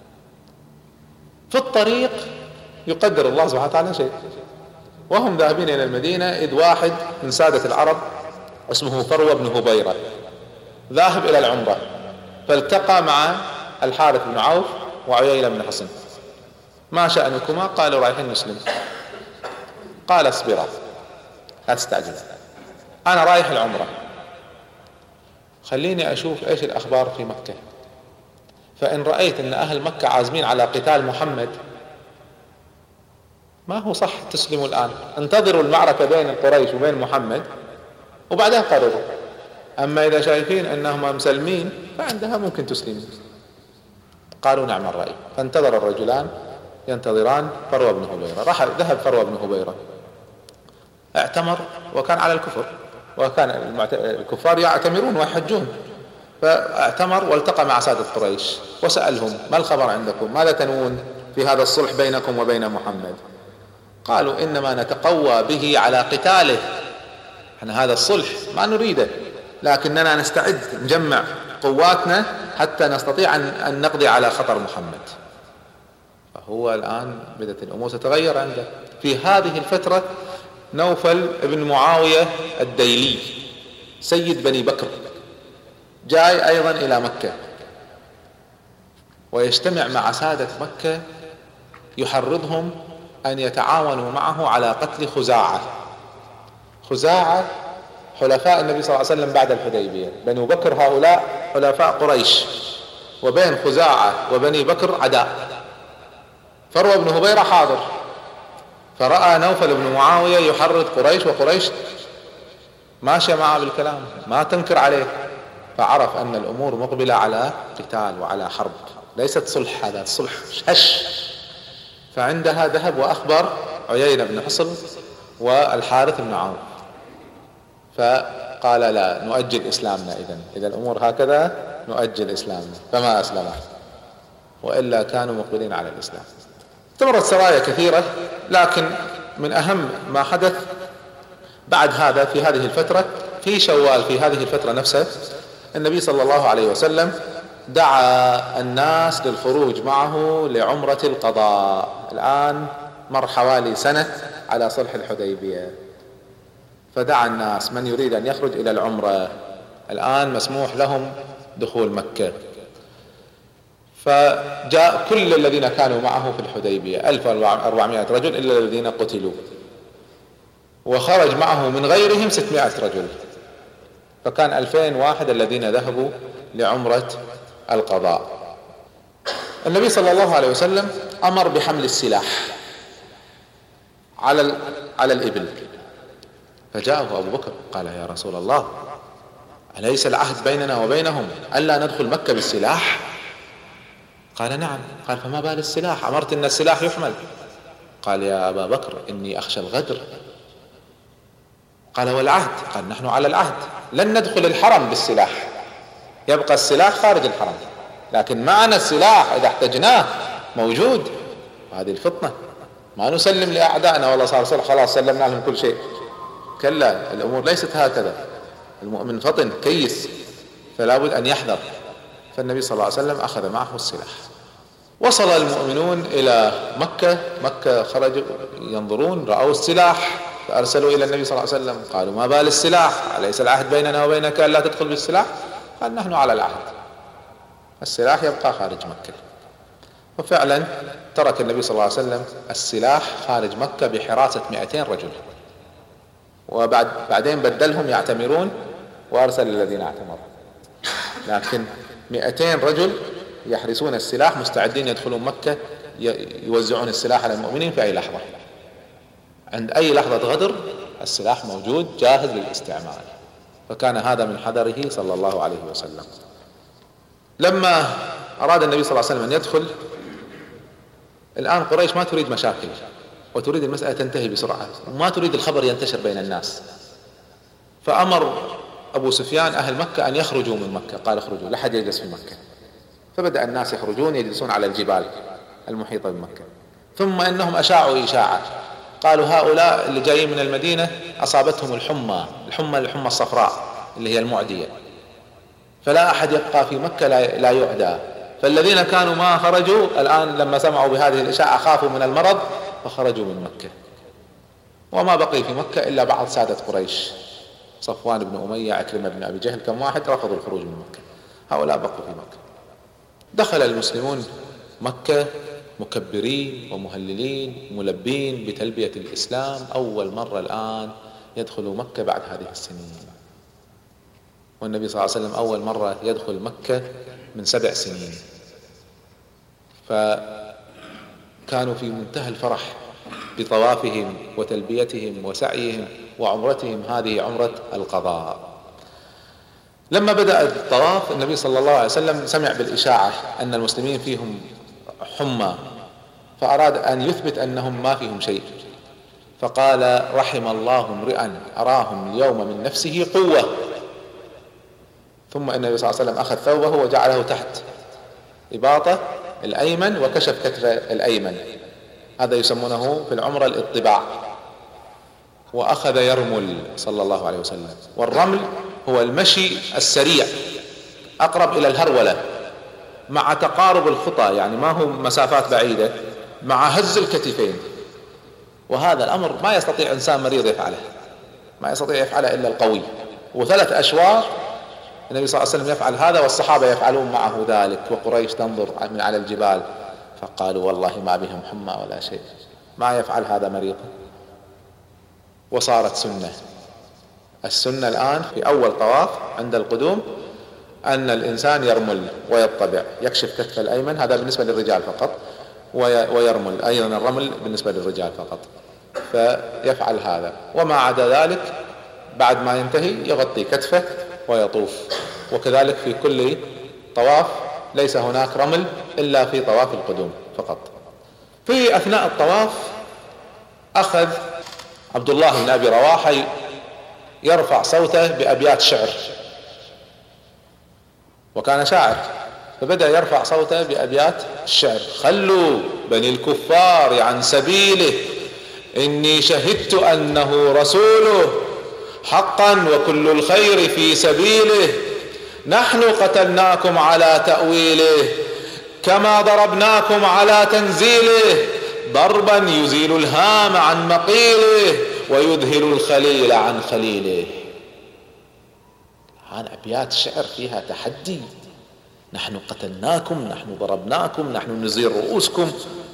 في الطريق يقدر الله سبحانه وتعالى شيء، وهم ذاهبين إلى المدينة إذ واحد من سادة العرب اسمه فروة بن هبيرة ذاهب إلى العمرة، فالتقى مع الحارث بن عوف وعيينة بن حصن. ما شأنكما؟ قالوا رايحين نسلم. قال اصبرا لا تستعجل، انا رايح العمرة، خليني اشوف ايش الاخبار في مكة، فان رأيت ان اهل مكة عازمين على قتال محمد ما هو صح تسلموا الان، انتظروا المعركة بين قريش وبين محمد وبعدين قرروا. اما اذا شايفين انهم مسلمين فعندها ممكن تسلموا. قالوا نعم الرأي. فانتظر الرجلان ينتظران فروة بن هبيرة. ذهب فروة بن هبيرة اعتمر وكان على الكفر، وكان الكفار يعتمرون ويحجون، فاعتمر والتقى مع سادة قريش وسألهم ما الخبر عندكم، ماذا تنوون في هذا الصلح بينكم وبين محمد؟ قالوا إنما نتقوى به على قتاله، احنا هذا الصلح ما نريده، لكننا نستعد نجمع قواتنا حتى نستطيع أن نقضي على خطر محمد. فهو الآن بدأت الأمور تتغير عنده. في هذه الفترة نوفل بن معاوية الديلي سيد بني بكر جاي أيضا إلى مكة ويجتمع مع سادة مكة، يحرضهم أن يتعاونوا معه على قتل خزاعة. خزاعة حلفاء النبي صلى الله عليه وسلم بعد الحديبية، بنو بكر هؤلاء حلفاء قريش، وبين خزاعة وبني بكر عداء. فروة بن هبيرة حاضر، فرأى نوفل بن معاوية يحرض قريش، وقريش ماشية معه بالكلام ما تنكر عليه، فعرف أن الأمور مقبلة على قتال وعلى حرب، ليست صلح، هذا صلح هش. فعندها ذهب وأخبر عيينة بن حصن والحارث بن عوف، فقال لا نؤجل إسلامنا، إذا الأمور هكذا نؤجل إسلامنا، فما أسلمه، وإلا كانوا مقبلين على الإسلام. استمرت سرايا كثيرة، لكن من أهم ما حدث بعد هذا في هذه الفترة، في شوال في هذه الفترة نفسها النبي صلى الله عليه وسلم دعا الناس للخروج معه لعمرة القضاء. الآن مر حوالي سنة على صلح الحديبية، فدعا الناس من يريد أن يخرج إلى العمرة، الآن مسموح لهم دخول مكة. فجاء كل الذين كانوا معه في الحديبية 1400 رجل إلا الذين قتلوا، وخرج معه من غيرهم 600 رجل، فكان 2000 واحد الذين ذهبوا لعمرة القضاء. النبي صلى الله عليه وسلم أمر بحمل السلاح على الإبل، فجاءه أبو بكر قال يا رسول الله أليس العهد بيننا وبينهم ألا ندخل مكة بالسلاح؟ قال نعم. قال فما بال السلاح؟ أمرت أن السلاح يحمل. قال يا أبا بكر إني أخشى الغدر. قال والعهد؟ قال نحن على العهد، لن ندخل الحرم بالسلاح، يبقى السلاح خارج الحرم، لكن معنا السلاح إذا احتجناه موجود. وهذه الفطنة، ما نسلم لأعدائنا والله صار صلح خلاص سلمنا لهم كل شيء، كلا، الأمور ليست هكذا. المؤمن فطن كيس، فلا بد أن يحذر. فالنبي صلى الله عليه وسلم أخذ معه السلاح. وصل المؤمنون إلى مكة خرجوا ينظرون، رأوا السلاح فأرسلوا إلى النبي صلى الله عليه وسلم قالوا ما بال السلاح؟ أليس العهد بيننا وبينك ألا تدخل بالسلاح؟ قال نحن على العهد، السلاح يبقى خارج مكة. وفعلا ترك النبي صلى الله عليه وسلم السلاح خارج مكة بحراسة 200 رجل، وبعدين بدلهم يعتمرون وأرسل الذين اعتمروا، لكن 200 رجل يحرسون السلاح مستعدين يدخلون مكة يوزعون السلاح على المؤمنين في أي لحظة، عند أي لحظة غدر السلاح موجود جاهز للاستعمال. فكان هذا من حذره صلى الله عليه وسلم. لما أراد النبي صلى الله عليه وسلم أن يدخل، الآن قريش ما تريد مشاكل وتريد المسألة تنتهي بسرعة وما تريد الخبر ينتشر بين الناس، فأمر أبو سفيان أهل مكة أن يخرجوا من مكة، قال اخرجوا، لا أحد يجلس في مكة. فبدأ الناس يخرجون يجلسون على الجبال المحيطة بمكة، ثم إنهم أشاعوا إشاعة، قالوا هؤلاء اللي جايين من المدينة أصابتهم الحمى الصفراء اللي هي المعدية، فلا أحد يبقى في مكة لا يعدى. فالذين كانوا ما خرجوا الآن لما سمعوا بهذه الإشاعة خافوا من المرض فخرجوا من مكة، وما بقي في مكة إلا بعض سادة قريش، صفوان بن أمية، عكرمة بن أبي جهل، كم واحد رفضوا الخروج من مكة، هؤلاء بقوا في مكة. دخل المسلمون مكة مكبرين ومهللين ملبين بتلبية الإسلام أول مرة الآن يدخلوا مكة بعد هذه السنين. والنبي صلى الله عليه وسلم أول مرة يدخل مكة من 7 سنين، فكانوا في منتهى الفرح بطوافهم وتلبيتهم وسعيهم وعمرتهم، هذه عمرة القضاء. لما بدأ الطواف النبي صلى الله عليه وسلم سمع بالإشاعة أن المسلمين فيهم حمى، فأراد أن يثبت أنهم ما فيهم شيء، فقال رحم الله امرئا أراهم اليوم من نفسه قوة. ثم النبي صلى الله عليه وسلم أخذ ثوبه وجعله تحت إباطه الأيمن وكشف كتفه الأيمن، هذا يسمونه في العمرة الاطباع، وأخذ يرمل صلى الله عليه وسلم. والرمل هو المشي السريع أقرب إلى الهرولة مع تقارب الخطى، يعني ما هو مسافات بعيدة، مع هز الكتفين. وهذا الأمر ما يستطيع إنسان مريض يفعله، ما يستطيع يفعله إلا القوي. و3 أشواط النبي صلى الله عليه وسلم يفعل هذا، والصحابة يفعلون معه ذلك، وقريش تنظر من على الجبال، فقالوا والله ما بهم حمى ولا شيء، ما يفعل هذا مريض. وصارت سنة. السنة الآن في أول طواف عند القدوم أن الإنسان يرمل ويطبع، يكشف كتف الأيمن، هذا بالنسبة للرجال فقط، ويرمل أيضا الرمل بالنسبة للرجال فقط، فيفعل هذا. وما عدا ذلك بعد ما ينتهي يغطي كتفه ويطوف. وكذلك في كل طواف ليس هناك رمل إلا في طواف القدوم فقط. في أثناء الطواف أخذ عبد الله بن أبي رواحة يرفع صوته بأبيات شعر، وكان شاعر، فبدأ يرفع صوته بأبيات الشعر: خلوا بني الكفار عن سبيله إني شهدت أنه رسوله حقا وكل الخير في سبيله، نحن قتلناكم على تأويله كما ضربناكم على تنزيله، ضربا يزيل الهام عن مقيله ويذهل الخليل عن خليله. هذه أبيات شعر فيها تحدي: نحن قتلناكم، نحن ضربناكم، نحن نزيل رؤوسكم.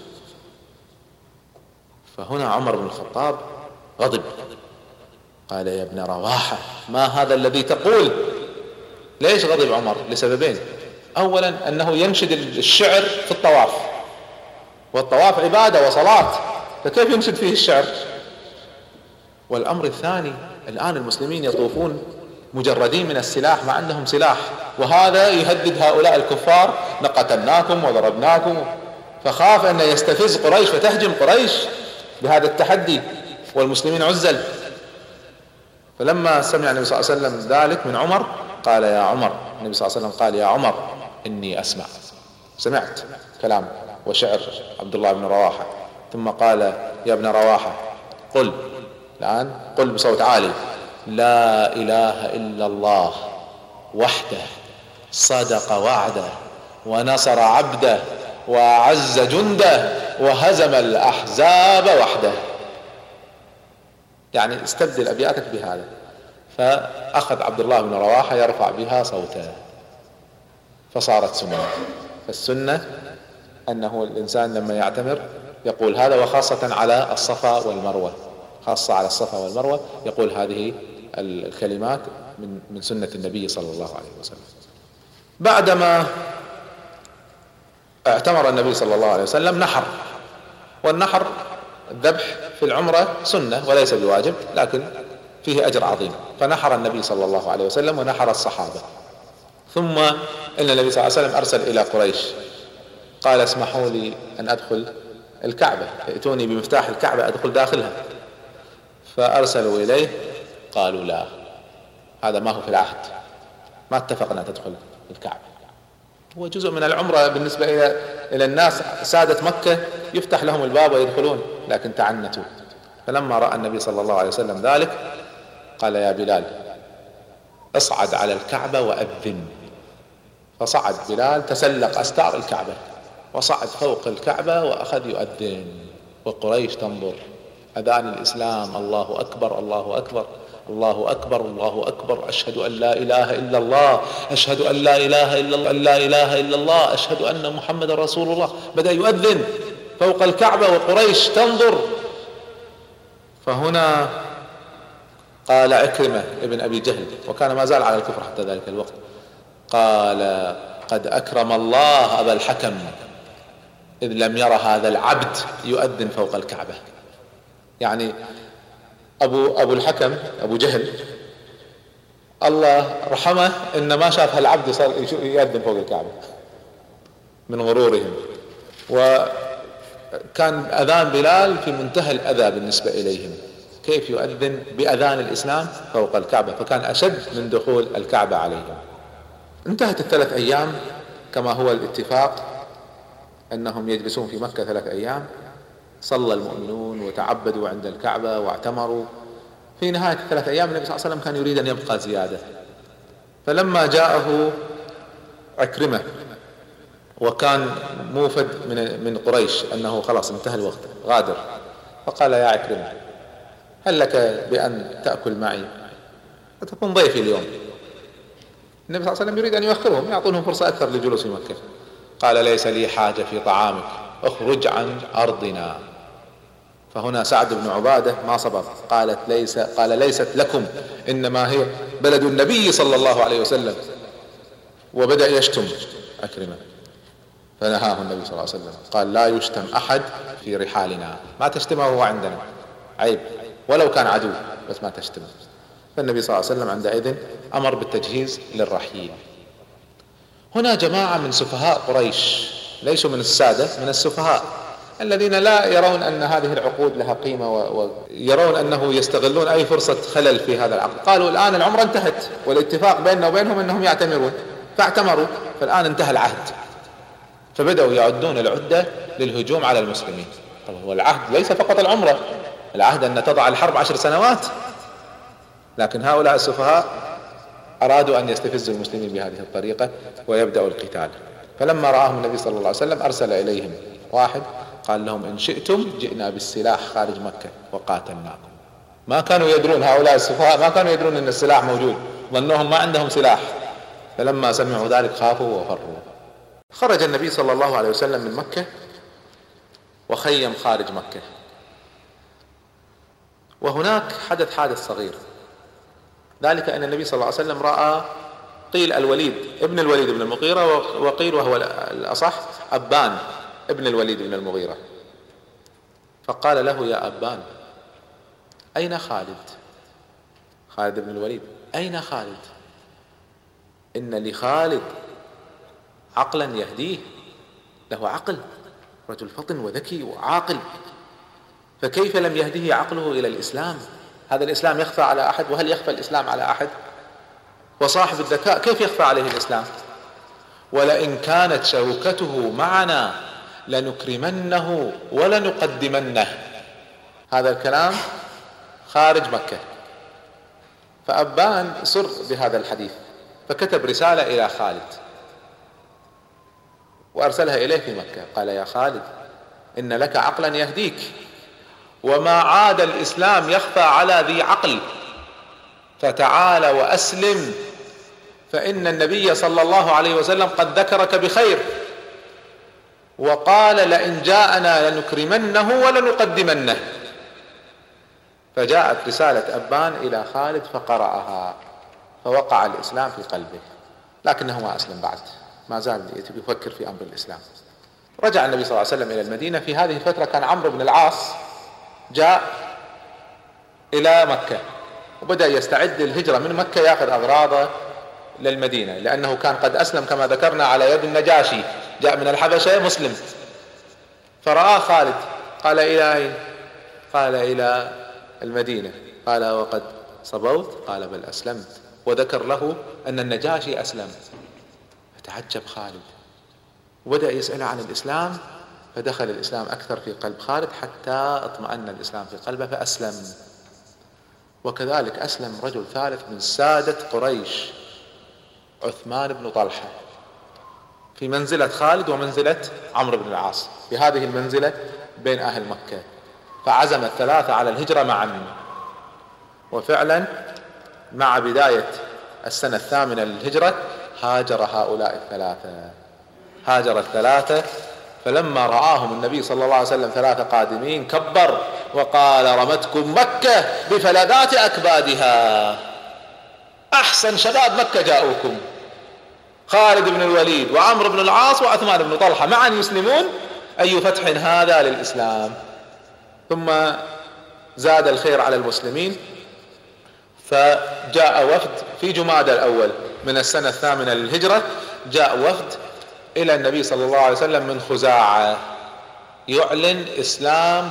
فهنا عمر بن الخطاب غضب، قال: يا ابن رواحة ما هذا الذي تقول؟ ليش غضب عمر؟ لسببين: أولا أنه ينشد الشعر في الطواف، والطواف عبادة وصلاة، فكيف ينشد فيه الشعر؟ والأمر الثاني: الآن المسلمين يطوفون مجردين من السلاح، ما عندهم سلاح، وهذا يهدد هؤلاء الكفار: قتلناكم وضربناكم. فخاف أن يستفز قريش فتهجم قريش بهذا التحدي، والمسلمين عزل. فلما سمع النبي صلى الله عليه وسلم ذلك من عمر قال: يا عمر، النبي صلى الله عليه وسلم قال: يا عمر إني أسمع، سمعت كلام وشعر عبد الله بن رواحة. ثم قال: يا ابن رواحة قل الآن، قل بصوت عالي: لا إله إلا الله وحده صدق وعده ونصر عبده وأعز جنده وهزم الأحزاب وحده. يعني استبدل أبياتك بهذا. فأخذ عبد الله بن رواحة يرفع بها صوته، فصارت سنة. فالسنة أنه الإنسان لما يعتمر يقول هذا، وخاصة على الصفا والمروة، خاصة على الصفا والمروة يقول هذه الكلمات من سنة النبي صلى الله عليه وسلم. بعدما اعتمر النبي صلى الله عليه وسلم نحر، والنحر الذبح في العمرة سنة وليس بواجب، لكن فيه أجر عظيم. فنحر النبي صلى الله عليه وسلم ونحر الصحابة. ثم إن النبي صلى الله عليه وسلم أرسل إلى قريش قال: اسمحوا لي أن أدخل الكعبة، ائتوني بمفتاح الكعبة أدخل داخلها. فأرسلوا إليه قالوا: لا، هذا ما هو في العهد، ما اتفقنا تدخل الكعبة. هو جزء من العمرة بالنسبة إلى الناس، سادة مكة يفتح لهم الباب ويدخلون، لكن تعنتوا. فلما رأى النبي صلى الله عليه وسلم ذلك قال: يا بلال اصعد على الكعبة وأذن. فصعد بلال، تسلق أستار الكعبة وصعد فوق الكعبة وأخذ يؤذن، وقريش تنظر. أذان الإسلام: الله أكبر الله أكبر الله أكبر الله أكبر، أشهد أن لا إله إلا الله، أشهد أن لا إله إلا الله، لا إله إلا الله، أشهد أن محمد رسول الله. بدأ يؤذن فوق الكعبة وقريش تنظر. فهنا قال عكرمة ابن أبي جهل، وكان ما زال على الكفر حتى ذلك الوقت، قال قد أكرم الله أبا الحكم إذ لم ير هذا العبد يؤذن فوق الكعبة. يعني أبو الحكم أبو جهل الله رحمه إن ما شاف هالعبد صار يؤذن فوق الكعبة من غرورهم. وكان أذان بلال في منتهى الأذى بالنسبة إليهم، كيف يؤذن بأذان الإسلام فوق الكعبة، فكان أشد من دخول الكعبة عليهم. انتهت ال3 أيام كما هو الاتفاق أنهم يجلسون في مكة 3 أيام. صلى المؤمنون وتعبدوا عند الكعبة واعتمروا. في نهاية ال3 أيام النبي صلى الله عليه وسلم كان يريد أن يبقى زيادة، فلما جاءه عكرمة وكان موفد من قريش أنه خلاص انتهى الوقت غادر، فقال يا عكرمة هل لك بأن تأكل معي وتكون ضيفي اليوم؟ النبي صلى الله عليه وسلم يريد أن يؤخرهم يعطونهم فرصة أكثر للجلوس في مكة. قال ليس لي حاجة في طعامك، اخرج عن أرضنا. فهنا سعد بن عبادة ما صبر، قال ليست لكم إنما هي بلد النبي صلى الله عليه وسلم، وبدأ يشتم عكرمة، فنهاه النبي صلى الله عليه وسلم قال لا يشتم أحد في رحالنا، ما تشتمه هو عندنا عيب ولو كان عدو، بس ما تشتمه. فالنبي صلى الله عليه وسلم عندئذ أمر بالتجهيز للرحيل. هنا جماعة من سفهاء قريش، ليسوا من السادة، من السفهاء الذين لا يرون أن هذه العقود لها قيمة ويرون أنه يستغلون أي فرصة خلل في هذا العقد. قالوا الآن العمرة انتهت والاتفاق بيننا وبينهم أنهم يعتمرون، فاعتمروا، فالآن انتهى العهد، فبدأوا يعدون العدة للهجوم على المسلمين. طبعا هو العهد ليس فقط العمرة، العهد أن تضع الحرب 10 سنوات، لكن هؤلاء السفهاء أرادوا أن يستفزوا المسلمين بهذه الطريقة ويبدأوا القتال. فلما رآهم النبي صلى الله عليه وسلم أرسل إليهم واحد قال لهم إن شئتم جئنا بالسلاح خارج مكة وقاتلناكم. ما كانوا يدرون هؤلاء السفهاء، ما كانوا يدرون أن السلاح موجود، ظنوهم ما عندهم سلاح، فلما سمعوا ذلك خافوا وفروا. خرج النبي صلى الله عليه وسلم من مكة وخيم خارج مكة، وهناك حدث صغير، ذلك أن النبي صلى الله عليه وسلم رأى قيل الوليد ابن الوليد بن المغيرة، وقيل وهو الأصح أبان ابن الوليد بن المغيرة، فقال له يا أبان أين خالد بن الوليد، أين خالد؟ إن لخالد عقلا يهديه، له عقل، رجل فطن وذكي وعاقل، فكيف لم يهديه عقله إلى الإسلام؟ هذا الإسلام يخفى على أحد؟ وهل يخفى الإسلام على أحد؟ وصاحب الذكاء كيف يخفى عليه الإسلام؟ ولئن كانت شوكته معنا لنكرمنه ولنقدمنه. هذا الكلام خارج مكة. فأبان سر بهذا الحديث، فكتب رسالة إلى خالد وأرسلها إليه في مكة، قال يا خالد إن لك عقلا يهديك، وما عاد الإسلام يخفى على ذي عقل، فتعال وأسلم، فإن النبي صلى الله عليه وسلم قد ذكرك بخير، وقال لئن جاءنا لنكرمنه ولنقدمنه. فجاءت رسالة أبان إلى خالد فقرأها، فوقع الإسلام في قلبه، لكنه ما أسلم بعد، ما زال يفكر في أمر الإسلام. رجع النبي صلى الله عليه وسلم إلى المدينة. في هذه الفترة كان عمرو بن العاص جاء إلى مكة وبدأ يستعد للهجرة من مكة، يأخذ أغراضه للمدينة، لأنه كان قد أسلم كما ذكرنا على يد النجاشي، جاء من الحبشة مسلم. فرأى خالد قال إلى أين؟ قال إلى المدينة. قال وقد صبوت؟ قال بل أسلمت، وذكر له أن النجاشي أسلم. فتعجب خالد وبدأ يسأل عن الإسلام، فدخل الإسلام أكثر في قلب خالد حتى اطمأن الإسلام في قلبه فأسلم. وكذلك أسلم رجل ثالث من سادة قريش، عثمان بن طلحة، في منزلة خالد ومنزلة عمرو بن العاص، في هذه المنزلة بين أهل مكة. فعزم الثلاثة على الهجرة معا، وفعلا مع بداية السنة 8 للهجرة هاجر هؤلاء الثلاثة، هاجر الثلاثة فلما رآهم النبي صلى الله عليه وسلم 3 قادمين كبر وقال: رمتكم مكة بفلذات أكبادها، أحسن شباب مكة جاءوكم، خالد بن الوليد وعمرو بن العاص وعثمان بن طلحة معا يسلمون، أي فتح هذا للإسلام. ثم زاد الخير على المسلمين، فجاء وفد في جمادى الأول من السنة 8 للهجرة، جاء وفد إلى النبي صلى الله عليه وسلم من خزاعة يعلن إسلام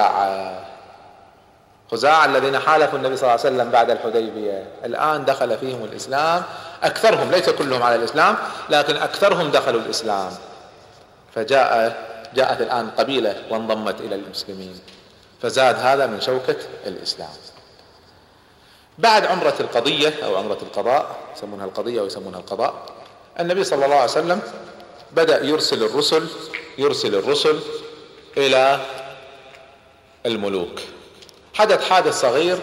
خزاعة الذين حالفوا النبي صلى الله عليه وسلم بعد الحديبية، الآن دخل فيهم الإسلام، أكثرهم، ليس كلهم على الإسلام لكن أكثرهم دخلوا الإسلام. جاءت الآن قبيلة وانضمت إلى المسلمين، فزاد هذا من شوكة الإسلام. بعد عمرة القضية أو عمرة القضاء، يسمونها القضية ويسمونها القضاء، النبي صلى الله عليه وسلم بدأ يرسل الرسل إلى الملوك. حدث حادث صغير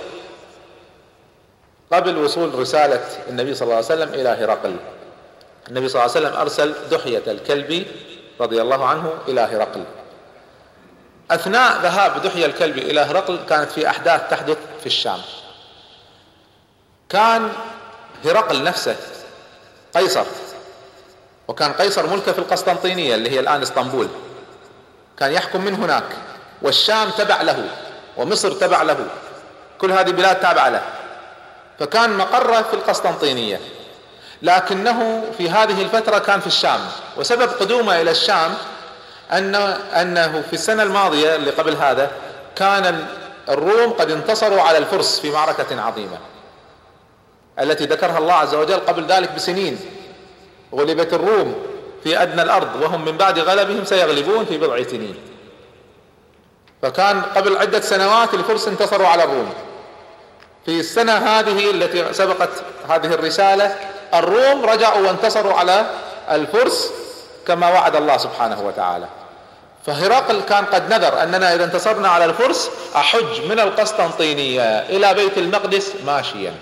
قبل وصول رسالة النبي صلى الله عليه وسلم إلى هرقل. النبي صلى الله عليه وسلم أرسل دحية الكلبي رضي الله عنه إلى هرقل. أثناء ذهاب دحية الكلبي إلى هرقل كانت في أحداث تحدث في الشام. كان هرقل نفسه قيصر، وكان قيصر ملكه في القسطنطينية اللي هي الآن اسطنبول، كان يحكم من هناك، والشام تبع له ومصر تبع له، كل هذه بلاد تابعة له، فكان مقره في القسطنطينية، لكنه في هذه الفترة كان في الشام. وسبب قدومه إلى الشام أنه في السنة الماضية اللي قبل هذا كان الروم قد انتصروا على الفرس في معركة عظيمة التي ذكرها الله عز وجل قبل ذلك بسنين. غلبت الروم في أدنى الأرض وهم من بعد غلبهم سيغلبون في بضع سنين. فكان قبل عدة سنوات الفرس انتصروا على الروم. في السنة هذه التي سبقت هذه الرسالة الروم رجعوا وانتصروا على الفرس كما وعد الله سبحانه وتعالى. فهرقل كان قد نذر أننا إذا انتصرنا على الفرس أحج من القسطنطينية إلى بيت المقدس ماشيا.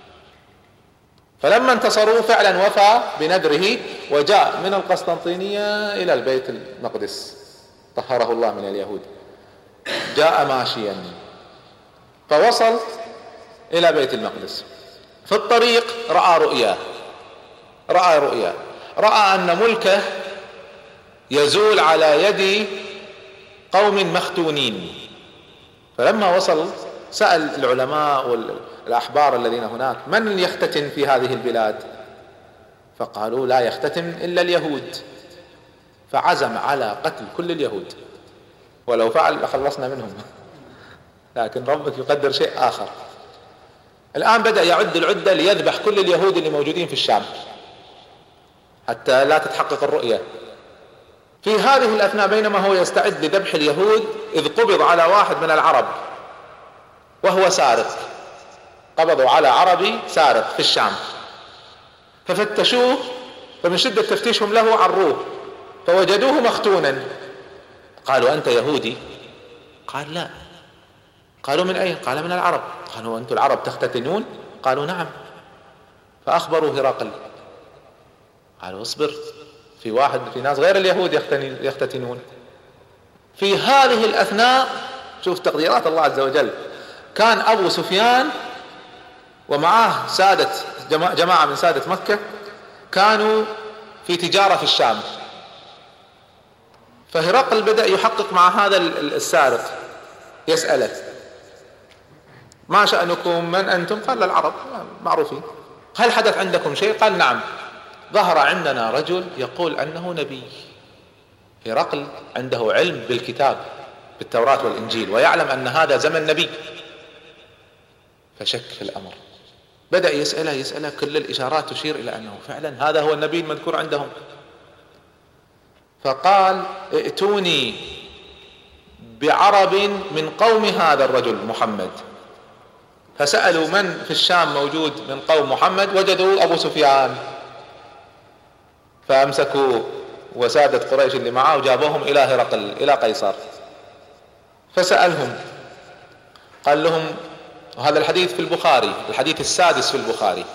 فلما انتصروا فعلا وفى بنذره وجاء من القسطنطينية إلى البيت المقدس، طهره الله من اليهود، جاء ماشيا فوصل إلى بيت المقدس. في الطريق رأى رؤيا، رأى أن ملكه يزول على يد قوم مختونين. فلما وصل سأل العلماء والأحبار الذين هناك: من يختتن في هذه البلاد؟ فقالوا: لا يختتن إلا اليهود. فعزم على قتل كل اليهود، ولو فعل لخلصنا منهم، لكن ربك يقدر شيء آخر. الآن بدأ يعد العدة ليذبح كل اليهود اللي موجودين في الشام حتى لا تتحقق الرؤية. في هذه الأثناء بينما هو يستعد لذبح اليهود إذ قبض على واحد من العرب وهو سارق، قبضوا على عربي سارق في الشام، ففتشوه، فمن شدة تفتيشهم له عروه فوجدوه مختونا. قالوا: أنت يهودي؟ قال: لا. قالوا: من أين؟ قال: من العرب. قالوا: أنتم العرب تختتنون؟ قالوا: نعم. فأخبروا هرقل. قالوا: اصبر، في ناس غير اليهود يختتنون. في هذه الأثناء شوف تقديرات الله عز وجل، كان أبو سفيان ومعاه جماعة من سادة مكة كانوا في تجارة في الشام. فهرقل بدأ يحقق مع هذا السارق، يسأله: ما شأنكم؟ من أنتم؟ قال: العرب معروفين. هل حدث عندكم شيء؟ قال: نعم، ظهر عندنا رجل يقول أنه نبي. هرقل عنده علم بالكتاب، بالتوراة والإنجيل، ويعلم أن هذا زمن نبي، فشك في الأمر. بدأ يسأله كل الإشارات تشير إلى أنه فعلا هذا هو النبي المذكور عندهم. فقال: ائتوني بعرب من قوم هذا الرجل محمد. فسألوا من في الشام موجود من قوم محمد، وجدوا أبو سفيان، فأمسكوا وسادة قريش اللي معه وجابوهم إلى هرقل إلى قيصر. فسألهم، قال لهم، وهذا الحديث في البخاري، الحديث السادس في البخاري.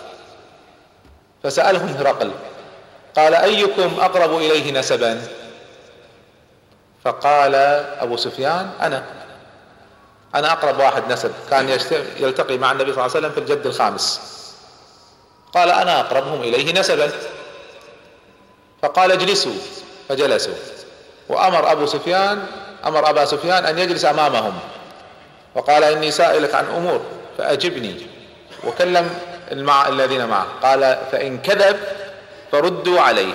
فسألهم هرقل قال: أيكم أقرب إليه نسبا؟ فقال أبو سفيان أنا أقرب واحد نسب، كان يلتقي مع النبي صلى الله عليه وسلم في الجد الخامس، قال أنا أقربهم إليه نسبا. فقال اجلسوا، فجلسوا، وأمر أبا سفيان أن يجلس أمامهم، وقال إني سائلك عن أمور فأجبني، وكلم الذين معه، قال فإن كذب فردوا عليه.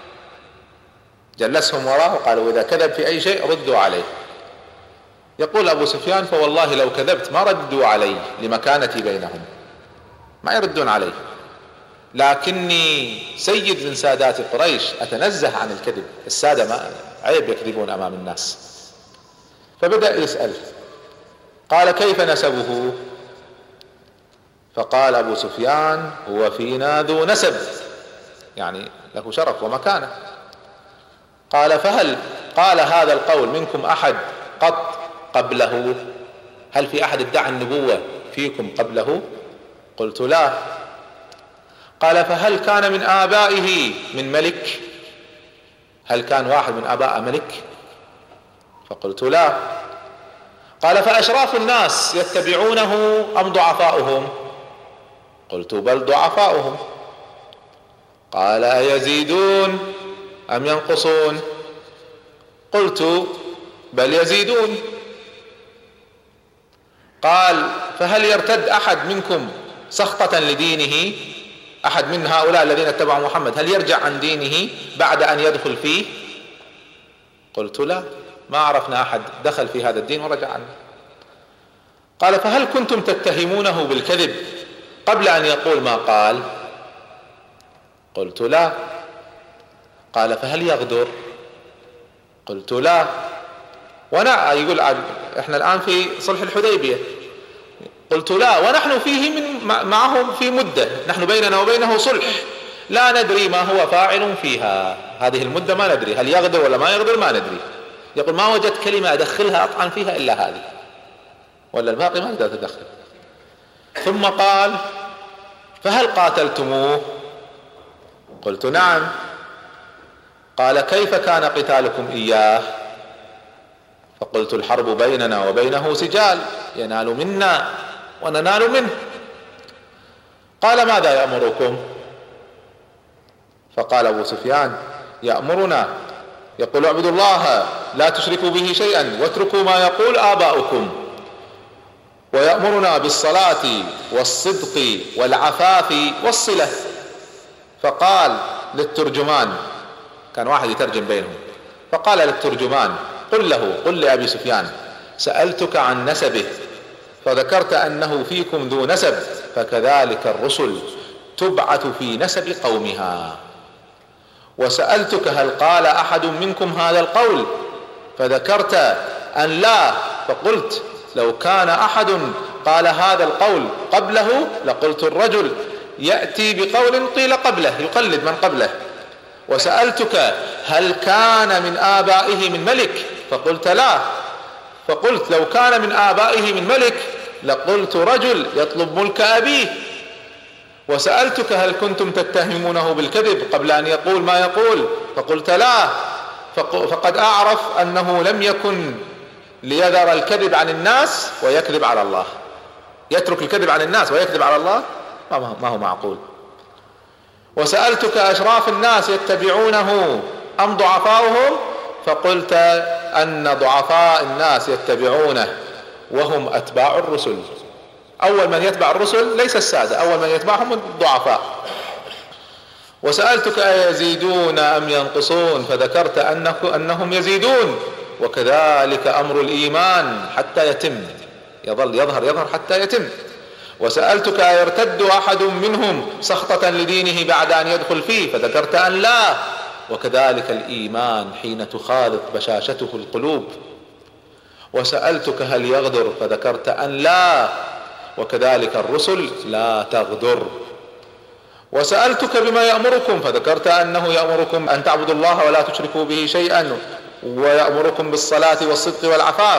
جلسهم وراه وقالوا إذا كذب في أي شيء ردوا عليه. يقول أبو سفيان فوالله لو كذبت ما ردوا علي لمكانتي بينهم، ما يردون علي، لكني سيد من سادات قريش أتنزه عن الكذب، السادة ما عيب يكذبون أمام الناس. فبدأ يسأل، قال كيف نسبه؟ فقال أبو سفيان هو فينا ذو نسب، يعني له شرف ومكانة. قال فهل قال هذا القول منكم أحد قط قبله؟ هل في أحد ادعى النبوة فيكم قبله؟ قلت لا. قال فهل كان من آبائه من ملك؟ هل كان واحد من آباء ملك؟ فقلت لا. قال فأشراف الناس يتبعونه أم ضعفاؤهم؟ قلت بل ضعفاؤهم. قال أيزيدون أم ينقصون؟ قلت بل يزيدون. قال فهل يرتد أحد منكم سخطة لدينه؟ أحد من هؤلاء الذين اتبعوا محمد هل يرجع عن دينه بعد أن يدخل فيه؟ قلت لا، ما عرفنا أحد دخل في هذا الدين ورجع عنه. قال فهل كنتم تتهمونه بالكذب قبل أن يقول ما قال؟ قلت لا. قال فهل يغدر؟ قلت لا. يقول احنا الآن في صلح الحديبية. قلت لا، ونحن فيه معهم في مدة، نحن بيننا وبينه صلح، لا ندري ما هو فاعل فيها، هذه المدة ما ندري هل يغدر ولا ما يغدر، ما ندري. يقول ما وجدت كلمة أدخلها أطعن فيها إلا هذه، ولا الباقي ما أقدر أتدخل. ثم قال فهل قاتلتموه؟ قلت نعم. قال كيف كان قتالكم إياه؟ فقلت الحرب بيننا وبينه سجال، ينال منا وننال منه. قال ماذا يأمركم؟ فقال أبو سفيان يأمرنا يقول اعبدوا الله لا تشركوا به شيئا واتركوا ما يقول آباؤكم، ويأمرنا بالصلاة والصدق والعفاف والصلة. فقال للترجمان، كان واحد يترجم بينهم، فقال للترجمان قل لأبي سفيان سألتك عن نسبه فذكرت أنه فيكم ذو نسب، فكذلك الرسل تبعث في نسب قومها. وسألتك هل قال أحد منكم هذا القول فذكرت أن لا، فقلت لو كان أحد قال هذا القول قبله لقلت الرجل يأتي بقول قيل قبله يقلد من قبله. وسألتك هل كان من آبائه من ملك فقلت لا، فقلت لو كان من آبائه من ملك لقلت رجل يطلب ملك أبيه. وسألتك هل كنتم تتهمونه بالكذب قبل أن يقول ما يقول فقلت لا، فقد أعرف أنه لم يكن ليذر الكذب عن الناس ويكذب على الله، يترك الكذب عن الناس ويكذب على الله ما هو معقول. وسألتك أشراف الناس يتبعونه أم ضعفاؤهم؟ فقلت أن ضعفاء الناس يتبعونه وهم أتباع الرسل، أول من يتبع الرسل ليس السادة، أول من يتبعهم الضعفاء. وسألتك أيزيدون أم ينقصون؟ فذكرت أنهم يزيدون، وكذلك أمر الإيمان حتى يتم، يظل يظهر حتى يتم. وسألتك أيرتد أحد منهم سخطة لدينه بعد أن يدخل فيه؟ فذكرت أن لا، وكذلك الإيمان حين تخالط بشاشته القلوب. وسألتك هل يغدر؟ فذكرت أن لا، وكذلك الرسل لا تغدر. وسألتك بما يأمركم؟ فذكرت أنه يأمركم أن تعبدوا الله ولا تشركوا به شيئا، ويأمركم بالصلاة والصدق والعفاف.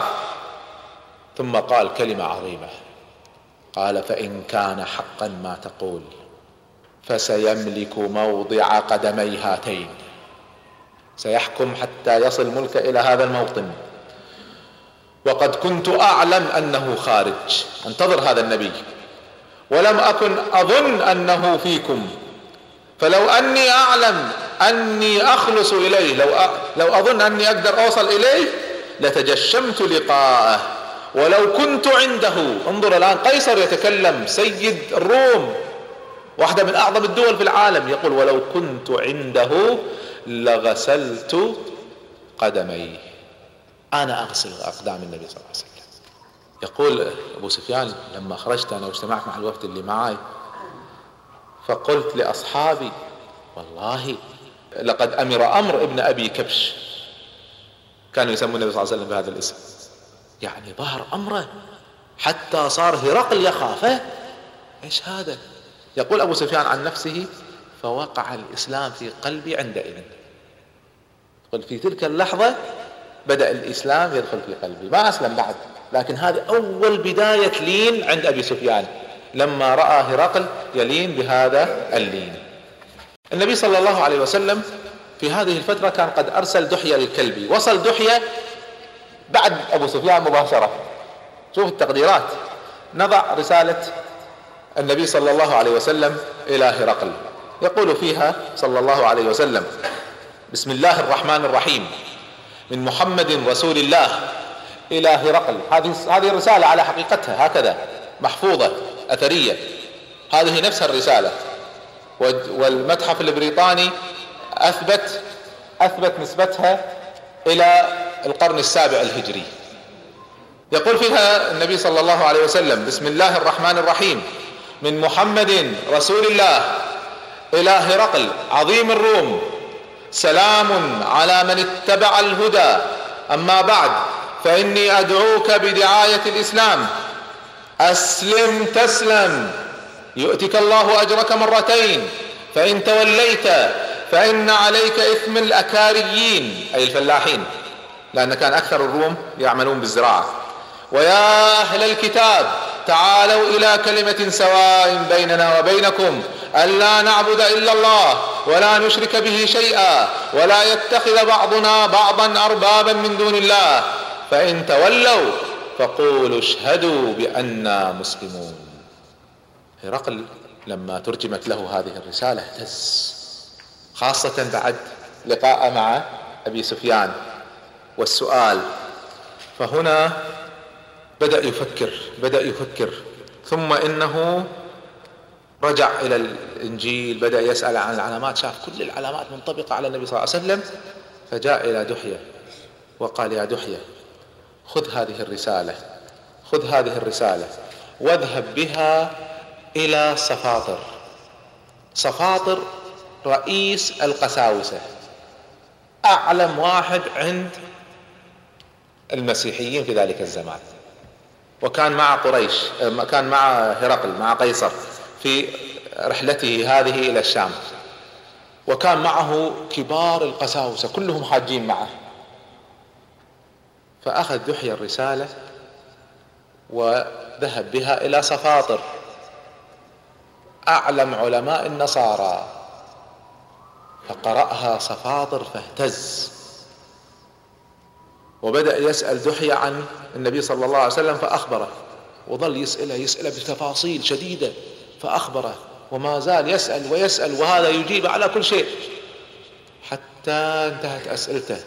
ثم قال كلمة عظيمة، قال فإن كان حقا ما تقول فسيملك موضع قدمي هاتين. سيحكم حتى يصل ملكه إلى هذا الموطن، وقد كنت أعلم أنه خارج، انتظر هذا النبي، ولم أكن أظن أنه فيكم، فلو أني أعلم أني أخلص إليه، لو أظن أني أقدر أوصل إليه لتجشمت لقاءه ولو كنت عنده. انظر الآن قيصر يتكلم، سيد الروم، واحدة من أعظم الدول في العالم، يقول ولو كنت عنده لغسلت قدميه، أنا أغسل أقدام النبي صلى الله عليه وسلم. يقول أبو سفيان لما خرجت أنا واجتمعت مع الوفد اللي معي، فقلت لأصحابي والله لقد أمر أمر ابن أبي كبش، كانوا يسمون النبي صلى الله عليه وسلم بهذا الاسم، يعني ظهر أمره حتى صار هرقل يخافه. إيش هذا؟ يقول أبو سفيان عن نفسه فوقع الإسلام في قلبي عندئذ، يقول في تلك اللحظة بدأ الإسلام يدخل في قلبي، ما أسلم بعد، لكن هذه أول بداية لين عند أبي سفيان لما رأى هرقل يلين بهذا اللين. النبي صلى الله عليه وسلم في هذه الفترة كان قد أرسل دحية للكلبي، وصل دحية بعد أبو سفيان مباشرة. شوف التقديرات، نضع رسالة النبي صلى الله عليه وسلم إلى هرقل، يقول فيها صلى الله عليه وسلم: بسم الله الرحمن الرحيم، من محمد رسول الله إلى هرقل. هذه الرسالة على حقيقتها هكذا محفوظة أثرية، هذه نفسها الرسالة، والمتحف البريطاني أثبت نسبتها إلى القرن السابع الهجري. يقول فيها النبي صلى الله عليه وسلم: بسم الله الرحمن الرحيم، من محمد رسول الله إلى هرقل عظيم الروم، سلام على من اتبع الهدى، أما بعد فإني أدعوك بدعاية الإسلام، أسلم تسلم يؤتك الله أجرك مرتين، فإن توليت فإن عليك إثم الأكاريين أي الفلاحين، لأن كان أكثر الروم يعملون بالزراعة. ويا أهل الكتاب تعالوا إلى كلمة سواء بيننا وبينكم ألا نعبد إلا الله ولا نشرك به شيئا ولا يتخذ بعضنا بعضا أربابا من دون الله، فإن تولوا فقولوا اشهدوا بأننا مسلمون. هرقل لما ترجمت له هذه الرسالة اهتز، خاصة بعد لقاء مع أبي سفيان والسؤال، فهنا بدأ يفكر ثم إنه رجع إلى الإنجيل، بدأ يسأل عن العلامات، شاف كل العلامات منطبقة على النبي صلى الله عليه وسلم، فجاء إلى دحية وقال: يا دحية خذ هذه الرسالة واذهب بها إلى صفاطر رئيس القساوسة، أعلم واحد عند المسيحيين في ذلك الزمان، وكان مع هرقل مع قيصر في رحلته هذه إلى الشام، وكان معه كبار القساوسة كلهم حاجين معه. فأخذ دحية الرسالة وذهب بها إلى صفاطر أعلم علماء النصارى، فقرأها صفاطر فاهتز، وبدأ يسأل دحية عن النبي صلى الله عليه وسلم فأخبره، وظل يسأله بتفاصيل شديدة فأخبره، وما زال يسأل وهذا يجيب على كل شيء حتى انتهت أسئلته،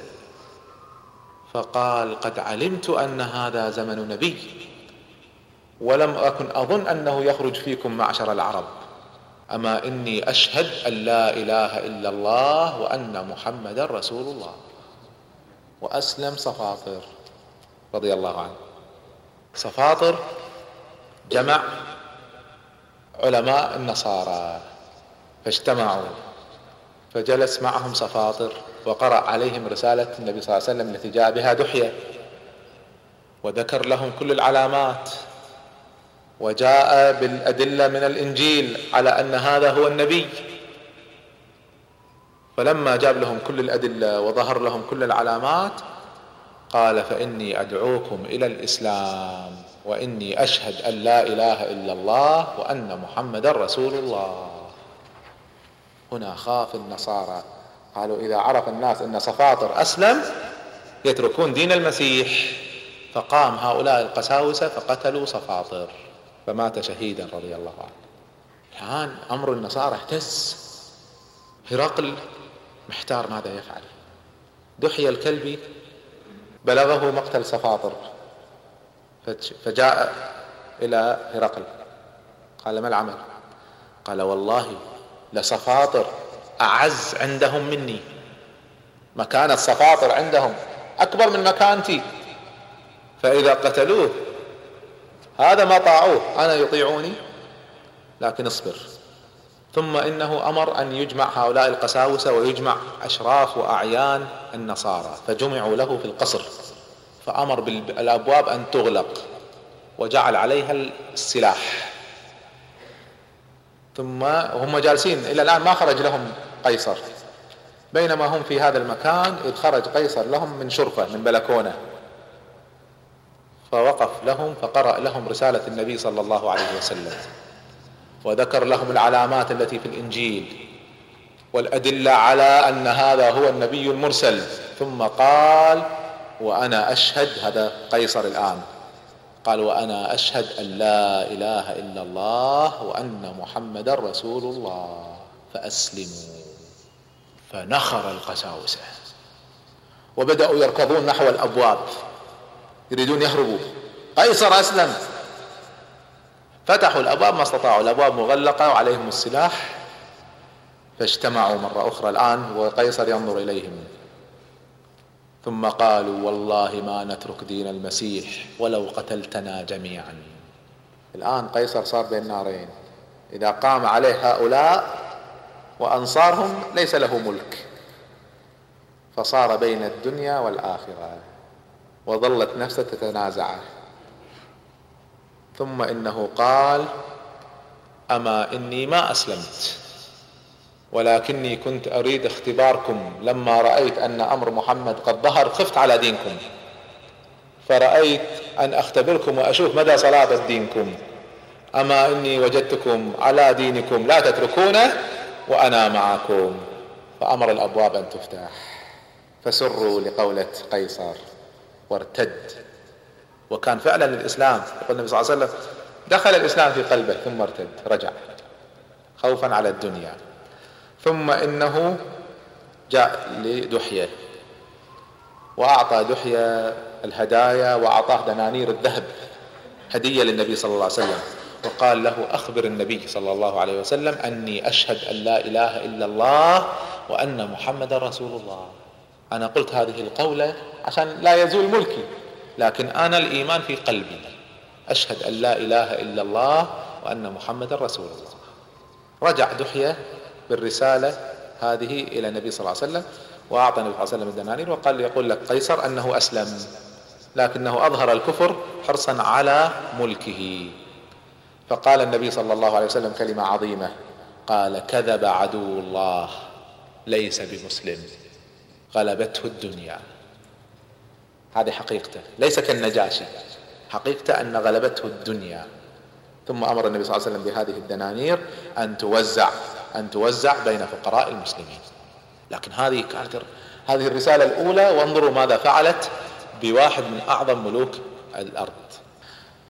فقال: قد علمت أن هذا زمن نبي، ولم أكن أظن أنه يخرج فيكم معشر العرب، أما إني أشهد أن لا إله إلا الله وأن محمدا رسول الله. وأسلم صفاطر رضي الله عنه. صفاطر جمع علماء النصارى فاجتمعوا، فجلس معهم صفاطر وقرأ عليهم رسالة النبي صلى الله عليه وسلم التي جاء بها دحية، وذكر لهم كل العلامات، وجاء بالأدلة من الإنجيل على أن هذا هو النبي. فلما جاب لهم كل الأدلة وظهر لهم كل العلامات قال: فإني أدعوكم إلى الإسلام، وإني أشهد أن لا إله إلا الله وأن محمدا رسول الله. هنا خاف النصارى قالوا إذا عرف الناس أن صفاطر أسلم يتركون دين المسيح، فقام هؤلاء القساوسة فقتلوا صفاطر فمات شهيدا رضي الله عنه. الآن أمر النصارى اهتز، هرقل محتار ماذا يفعل. دحية الكلبي بلغه مقتل صفاطر فجاء إلى هرقل قال ما العمل؟ قال والله لصفاطر أعز عندهم مني، مكانة صفاطر عندهم أكبر من مكانتي، فإذا قتلوه هذا ما طاعوه أنا يطيعوني، لكن اصبر. ثم إنه أمر أن يجمع هؤلاء القساوسة ويجمع أشراف وأعيان النصارى، فجمعوا له في القصر، فأمر بالأبواب أن تغلق وجعل عليها السلاح. ثم هم جالسين إلى الآن ما خرج لهم قيصر، بينما هم في هذا المكان إذ خرج قيصر لهم من شرفة من بلكونة، فوقف لهم فقرأ لهم رسالة النبي صلى الله عليه وسلم، وذكر لهم العلامات التي في الإنجيل والأدلة على أن هذا هو النبي المرسل. ثم قال وأنا أشهد، هذا قيصر الآن، قال وأنا أشهد أن لا إله إلا الله وأن محمدا رسول الله فأسلموا. فنخر القساوسة وبدأوا يركضون نحو الأبواب يريدون يهربوا، قيصر أسلم. فتحوا الأبواب ما استطاعوا، الأبواب مغلقة وعليهم السلاح، فاجتمعوا مرة أخرى الآن وقيصر ينظر إليهم، ثم قالوا والله ما نترك دين المسيح ولو قتلتنا جميعا. الآن قيصر صار بين نارين، إذا قام عليه هؤلاء وأنصارهم ليس له ملك، فصار بين الدنيا والآخرة، وظلت نفسه تتنازعه. ثم إنه قال أما إني ما أسلمت ولكني كنت أريد اختباركم، لما رأيت أن أمر محمد قد ظهر خفت على دينكم، فرأيت أن أختبركم وأشوف مدى صلابة دينكم. أما إني وجدتكم على دينكم لا تتركونه وأنا معكم. فأمر الأبواب أن تفتح، فسروا لقولة قيصر وارتد. وكان فعلا الإسلام، يقول النبي صلى الله عليه وسلم دخل الإسلام في قلبه ثم ارتد، رجع خوفا على الدنيا. ثم إنه جاء لدحية وأعطى دحية الهدايا، وأعطاه دنانير الذهب هدية للنبي صلى الله عليه وسلم، وقال له أخبر النبي صلى الله عليه وسلم أني أشهد أن لا إله إلا الله وأن محمد رسول الله. أنا قلت هذه القولة عشان لا يزول ملكي، لكن أنا الإيمان في قلبي، أشهد أن لا إله إلا الله وأن محمد رسول الله. رجع دحية بالرسالة هذه إلى النبي صلى الله عليه وسلم، وأعطى النبي صلى الله عليه وسلم الدنانير، وقال يقول لك قيصر أنه أسلم لكنه أظهر الكفر حرصا على ملكه. فقال النبي صلى الله عليه وسلم كلمة عظيمة، قال كذب عدو الله ليس بمسلم غلبته الدنيا. هذه حقيقته، ليس كالنجاشي، حقيقته أن غلبته الدنيا. ثم أمر النبي صلى الله عليه وسلم بهذه الدنانير أن توزع بين فقراء المسلمين. لكن هذه كانت الرسالة الأولى، وانظروا ماذا فعلت بواحد من أعظم ملوك الأرض.